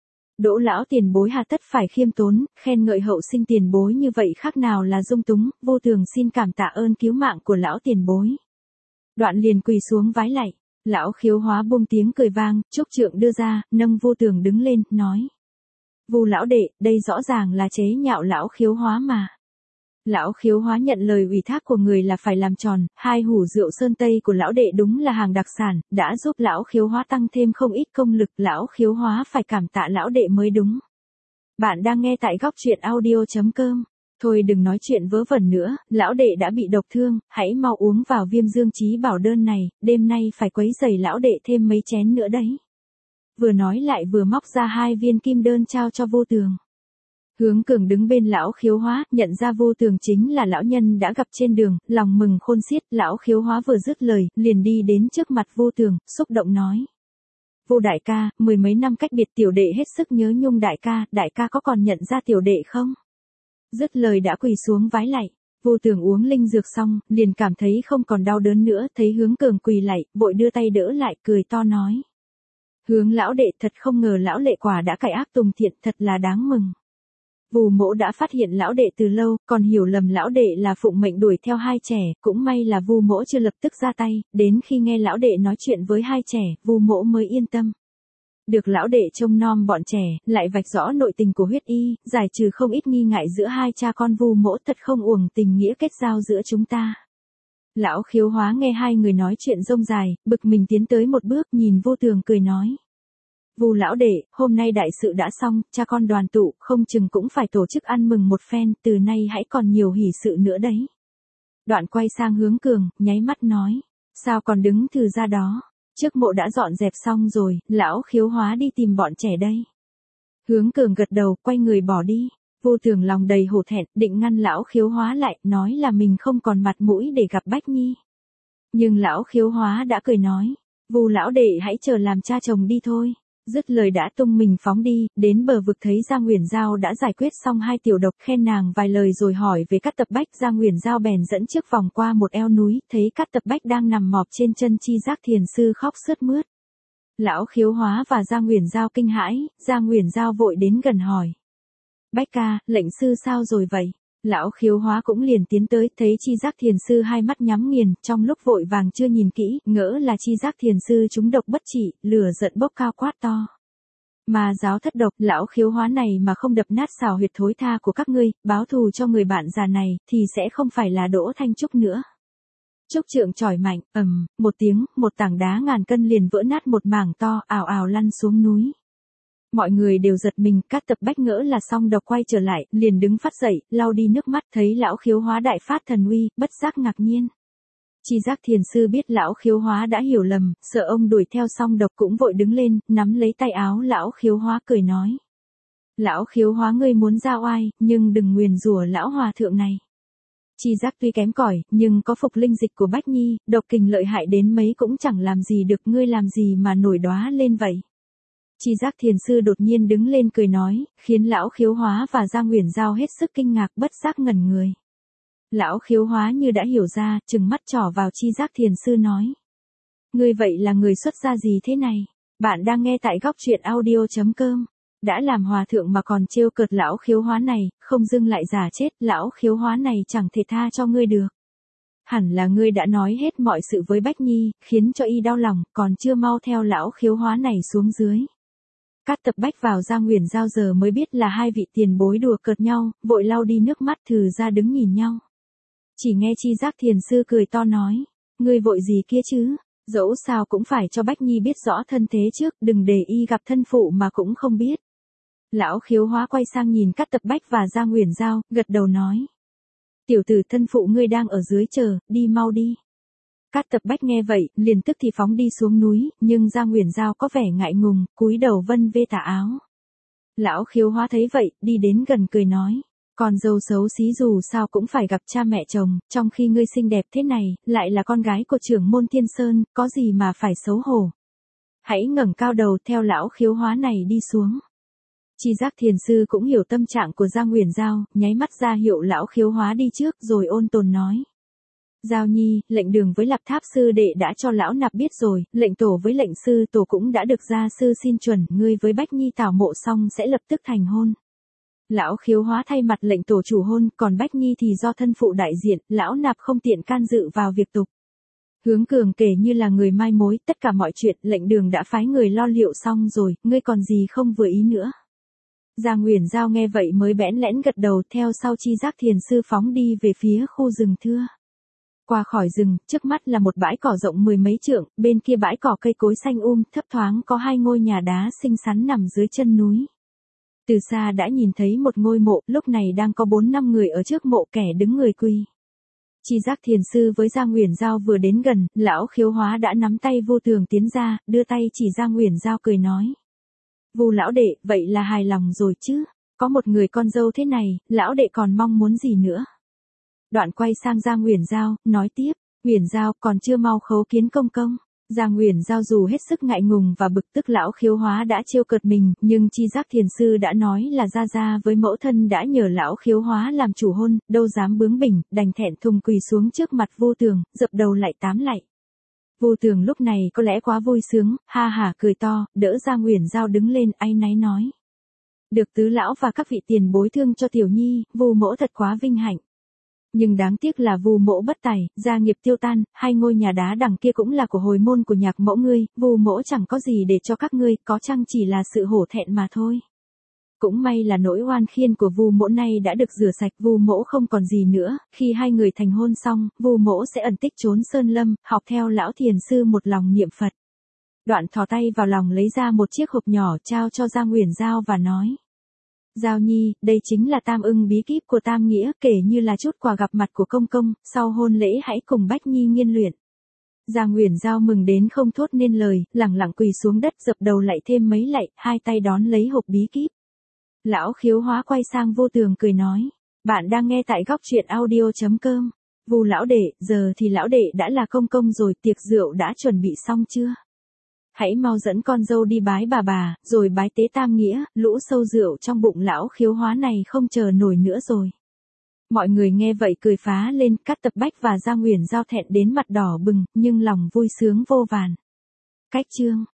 Đỗ lão tiền bối hà tất phải khiêm tốn, khen ngợi hậu sinh tiền bối như vậy khác nào là dung túng, Vô Tường xin cảm tạ ơn cứu mạng của lão tiền bối. Đoạn liền quỳ xuống vái lạy, lão Khiếu Hóa buông tiếng cười vang, Trúc Trượng đưa ra, nâng Vô Tường đứng lên, nói. Vu lão đệ, đây rõ ràng là chế nhạo lão Khiếu Hóa mà. Lão Khiếu Hóa nhận lời ủy thác của người là phải làm tròn, hai hủ rượu sơn tây của lão đệ đúng là hàng đặc sản, đã giúp lão Khiếu Hóa tăng thêm không ít công lực, lão Khiếu Hóa phải cảm tạ lão đệ mới đúng. Bạn đang nghe tại góc truyện audio.com. Thôi đừng nói chuyện vớ vẩn nữa, lão đệ đã bị độc thương, hãy mau uống vào viêm dương chí bảo đơn này, đêm nay phải quấy rầy lão đệ thêm mấy chén nữa đấy. Vừa nói lại vừa móc ra 2 viên kim đơn trao cho Vô Tường. Hướng Cường đứng bên lão Khiếu Hóa, nhận ra Vô Tường chính là lão nhân đã gặp trên đường, lòng mừng khôn xiết, lão Khiếu Hóa vừa dứt lời, liền đi đến trước mặt Vô Tường, xúc động nói. Vô đại ca, 10 mấy năm cách biệt tiểu đệ hết sức nhớ nhung đại ca có còn nhận ra tiểu đệ không? Dứt lời đã quỳ xuống vái lạy, Vô Tường uống linh dược xong, liền cảm thấy không còn đau đớn nữa, thấy Hướng Cường quỳ lạy, vội đưa tay đỡ lại, cười to nói. Hướng lão đệ thật không ngờ lão lệ quả đã cải ác tùng thiện, thật là đáng mừng. Vù mỗ đã phát hiện lão đệ từ lâu, còn hiểu lầm lão đệ là phụng mệnh đuổi theo hai trẻ, cũng may là Vu mỗ chưa lập tức ra tay, đến khi nghe lão đệ nói chuyện với hai trẻ, Vu mỗ mới yên tâm. Được lão đệ trông nom bọn trẻ, lại vạch rõ nội tình của huyết y, giải trừ không ít nghi ngại giữa hai cha con Vu mỗ, thật không uổng tình nghĩa kết giao giữa chúng ta. Lão Khiếu Hóa nghe hai người nói chuyện rông dài, bực mình tiến tới một bước, nhìn Vô Tường cười nói. Vu lão đệ, hôm nay đại sự đã xong, cha con đoàn tụ, không chừng cũng phải tổ chức ăn mừng một phen, từ nay hãy còn nhiều hỷ sự nữa đấy. Đoạn quay sang Hướng Cường, nháy mắt nói, sao còn đứng từ ra đó, trước mộ đã dọn dẹp xong rồi, lão Khiếu Hóa đi tìm bọn trẻ đây. Hướng Cường gật đầu, quay người bỏ đi. Vô Tường lòng đầy hổ thẹn, định ngăn lão Khiếu Hóa lại, nói là mình không còn mặt mũi để gặp Bách Nhi. Nhưng lão Khiếu Hóa đã cười nói, Vu lão đệ hãy chờ làm cha chồng đi thôi. Dứt lời đã tung mình phóng đi, đến bờ vực thấy Gia Nguyễn Giao đã giải quyết xong hai tiểu độc, khen nàng vài lời rồi hỏi về Cát Tập Bách. Gia Nguyễn Giao bèn dẫn trước vòng qua một eo núi, thấy Cát Tập Bách đang nằm mọp trên chân Chi Giác Thiền Sư khóc sướt mướt. Lão Khiếu Hóa và Gia Nguyễn Giao kinh hãi, Gia Nguyễn Giao vội đến gần hỏi. Bách ca, lệnh sư sao rồi vậy? Lão Khiếu Hóa cũng liền tiến tới, thấy Chi Giác Thiền Sư hai mắt nhắm nghiền, trong lúc vội vàng chưa nhìn kỹ, ngỡ là Chi Giác Thiền Sư trúng độc bất trị, lửa giận bốc cao quát to. Mà giáo thất độc, lão Khiếu Hóa này mà không đập nát xào huyệt thối tha của các ngươi, báo thù cho người bạn già này, thì sẽ không phải là Đỗ Thanh Trúc nữa. Trúc Trượng chỏi mạnh, một tiếng, một tảng đá ngàn cân liền vỡ nát một mảng to, ào ào lăn xuống núi. Mọi người đều giật mình, Cát Tập Bách ngỡ là xong độc quay trở lại, liền đứng phát dậy, lau đi nước mắt, thấy lão Khiếu Hóa đại phát thần uy, bất giác ngạc nhiên. Chi Giác Thiền Sư biết lão Khiếu Hóa đã hiểu lầm, sợ ông đuổi theo xong độc cũng vội đứng lên, nắm lấy tay áo lão Khiếu Hóa cười nói. Lão Khiếu Hóa ngươi muốn ra oai, nhưng đừng nguyền rủa lão hòa thượng này. Chi giác tuy kém cỏi, nhưng có phục linh dịch của Bách Nhi, độc kình lợi hại đến mấy cũng chẳng làm gì được, ngươi làm gì mà nổi đóa lên vậy. Chi giác thiền sư đột nhiên đứng lên cười nói, khiến lão Khiếu Hóa và Gia Nguyền Giao hết sức kinh ngạc bất giác ngẩn người. Lão Khiếu Hóa như đã hiểu ra, trừng mắt trỏ vào chi giác thiền sư nói. Ngươi vậy là người xuất gia gì thế này? Bạn đang nghe tại góc truyện audio.com. Đã làm hòa thượng mà còn trêu cợt lão Khiếu Hóa này, không dưng lại giả chết, lão Khiếu Hóa này chẳng thể tha cho ngươi được. Hẳn là ngươi đã nói hết mọi sự với Bách Nhi, khiến cho y đau lòng, còn chưa mau theo lão Khiếu Hóa này xuống dưới. Cát Tập Bách vào Gia Nguyền Giao giờ mới biết là hai vị tiền bối đùa cợt nhau, vội lau đi nước mắt thừ ra đứng nhìn nhau. Chỉ nghe chi giác thiền sư cười to nói, ngươi vội gì kia chứ, dẫu sao cũng phải cho Bách Nhi biết rõ thân thế trước, đừng để y gặp thân phụ mà cũng không biết. Lão Khiếu Hóa quay sang nhìn Cát Tập Bách và Gia Nguyền Giao, gật đầu nói. Tiểu tử thân phụ ngươi đang ở dưới chờ, đi mau đi. Cát Tập Bách nghe vậy, liền tức thì phóng đi xuống núi, nhưng Gia Nguyền Giao có vẻ ngại ngùng, cúi đầu vân vê tà áo. Lão Khiếu Hóa thấy vậy, đi đến gần cười nói. Con dâu xấu xí dù sao cũng phải gặp cha mẹ chồng, trong khi ngươi xinh đẹp thế này, lại là con gái của trưởng môn Thiên Sơn, có gì mà phải xấu hổ. Hãy ngẩng cao đầu theo lão Khiếu Hóa này đi xuống. Chi giác thiền sư cũng hiểu tâm trạng của Gia Nguyền Giao, nháy mắt ra hiệu lão Khiếu Hóa đi trước rồi ôn tồn nói. Giao Nhi, lệnh đường với Lạp Tháp sư đệ đã cho lão nạp biết rồi, lệnh tổ với lệnh sư tổ cũng đã được gia sư xin chuẩn, ngươi với Bách Nhi tảo mộ xong sẽ lập tức thành hôn. Lão Khiếu Hóa thay mặt lệnh tổ chủ hôn, còn Bách Nhi thì do thân phụ đại diện, lão nạp không tiện can dự vào việc tục. Hướng Cường kể như là người mai mối, tất cả mọi chuyện, lệnh đường đã phái người lo liệu xong rồi, ngươi còn gì không vừa ý nữa. Gia Nguyền Giao nghe vậy mới bẽn lẽn gật đầu, theo sau chi giác thiền sư phóng đi về phía khu rừng thưa. Qua khỏi rừng, trước mắt là một bãi cỏ rộng mười mấy trượng, bên kia bãi cỏ cây cối xanh thấp thoáng có hai ngôi nhà đá xinh xắn nằm dưới chân núi. Từ xa đã nhìn thấy một ngôi mộ, lúc này đang có 4-5 người ở trước mộ, kẻ đứng người quỳ. Chi giác thiền sư với Gia Nguyền Giao vừa đến gần, lão Khiếu Hóa đã nắm tay Vu Tường tiến ra, đưa tay chỉ Gia Nguyền Giao cười nói. Vu lão đệ, vậy là hài lòng rồi chứ, có một người con dâu thế này, lão đệ còn mong muốn gì nữa. Đoạn quay sang Gia Nguyền Giao, nói tiếp, Nguyền Giao còn chưa mau khấu kiến công công. Gia Nguyền Giao dù hết sức ngại ngùng và bực tức lão Khiếu Hóa đã trêu cợt mình, nhưng chi giác thiền sư đã nói là gia với mẫu thân đã nhờ lão Khiếu Hóa làm chủ hôn, đâu dám bướng bỉnh, đành thẹn thùng quỳ xuống trước mặt Vu Tường, dập đầu lại tám lạy. Vu Tường lúc này có lẽ quá vui sướng, ha hả cười to, đỡ Gia Nguyền Giao đứng lên áy náy nói. Được tứ lão và các vị tiền bối thương cho tiểu nhi, Vu mỗ thật quá vinh hạnh. Nhưng đáng tiếc là Vu mỗ bất tài, gia nghiệp tiêu tan, hai ngôi nhà đá đằng kia cũng là của hồi môn của nhạc mẫu ngươi, Vu mỗ chẳng có gì để cho các ngươi, có chăng chỉ là sự hổ thẹn mà thôi. Cũng may là nỗi oan khiên của Vu mỗ nay đã được rửa sạch, Vu mỗ không còn gì nữa, khi hai người thành hôn xong, Vu mỗ sẽ ẩn tích trốn sơn lâm, học theo lão thiền sư một lòng niệm Phật. Đoạn thò tay vào lòng lấy ra một chiếc hộp nhỏ trao cho Gia Nguyền Giao và nói. Giao Nhi, đây chính là Tam Ưng bí kíp của Tam Nghĩa, kể như là chút quà gặp mặt của công công, sau hôn lễ hãy cùng Bách Nhi nghiên luyện. Gia Nguyền Giao mừng đến không thốt nên lời, lẳng lặng quỳ xuống đất dập đầu lạy thêm mấy lạy, hai tay đón lấy hộp bí kíp. Lão Khiếu Hóa quay sang Vô Tường cười nói, bạn đang nghe tại góc truyện audio.com. Vu lão đệ, giờ thì lão đệ đã là công công rồi, tiệc rượu đã chuẩn bị xong chưa? Hãy mau dẫn con dâu đi bái bà, rồi bái tế Tam Nghĩa, lũ sâu rượu trong bụng lão Khiếu Hóa này không chờ nổi nữa rồi. Mọi người nghe vậy cười phá lên, Cát Tập Bách và Gia Nguyền Giao thẹn đến mặt đỏ bừng, nhưng lòng vui sướng vô vàn. Cách chương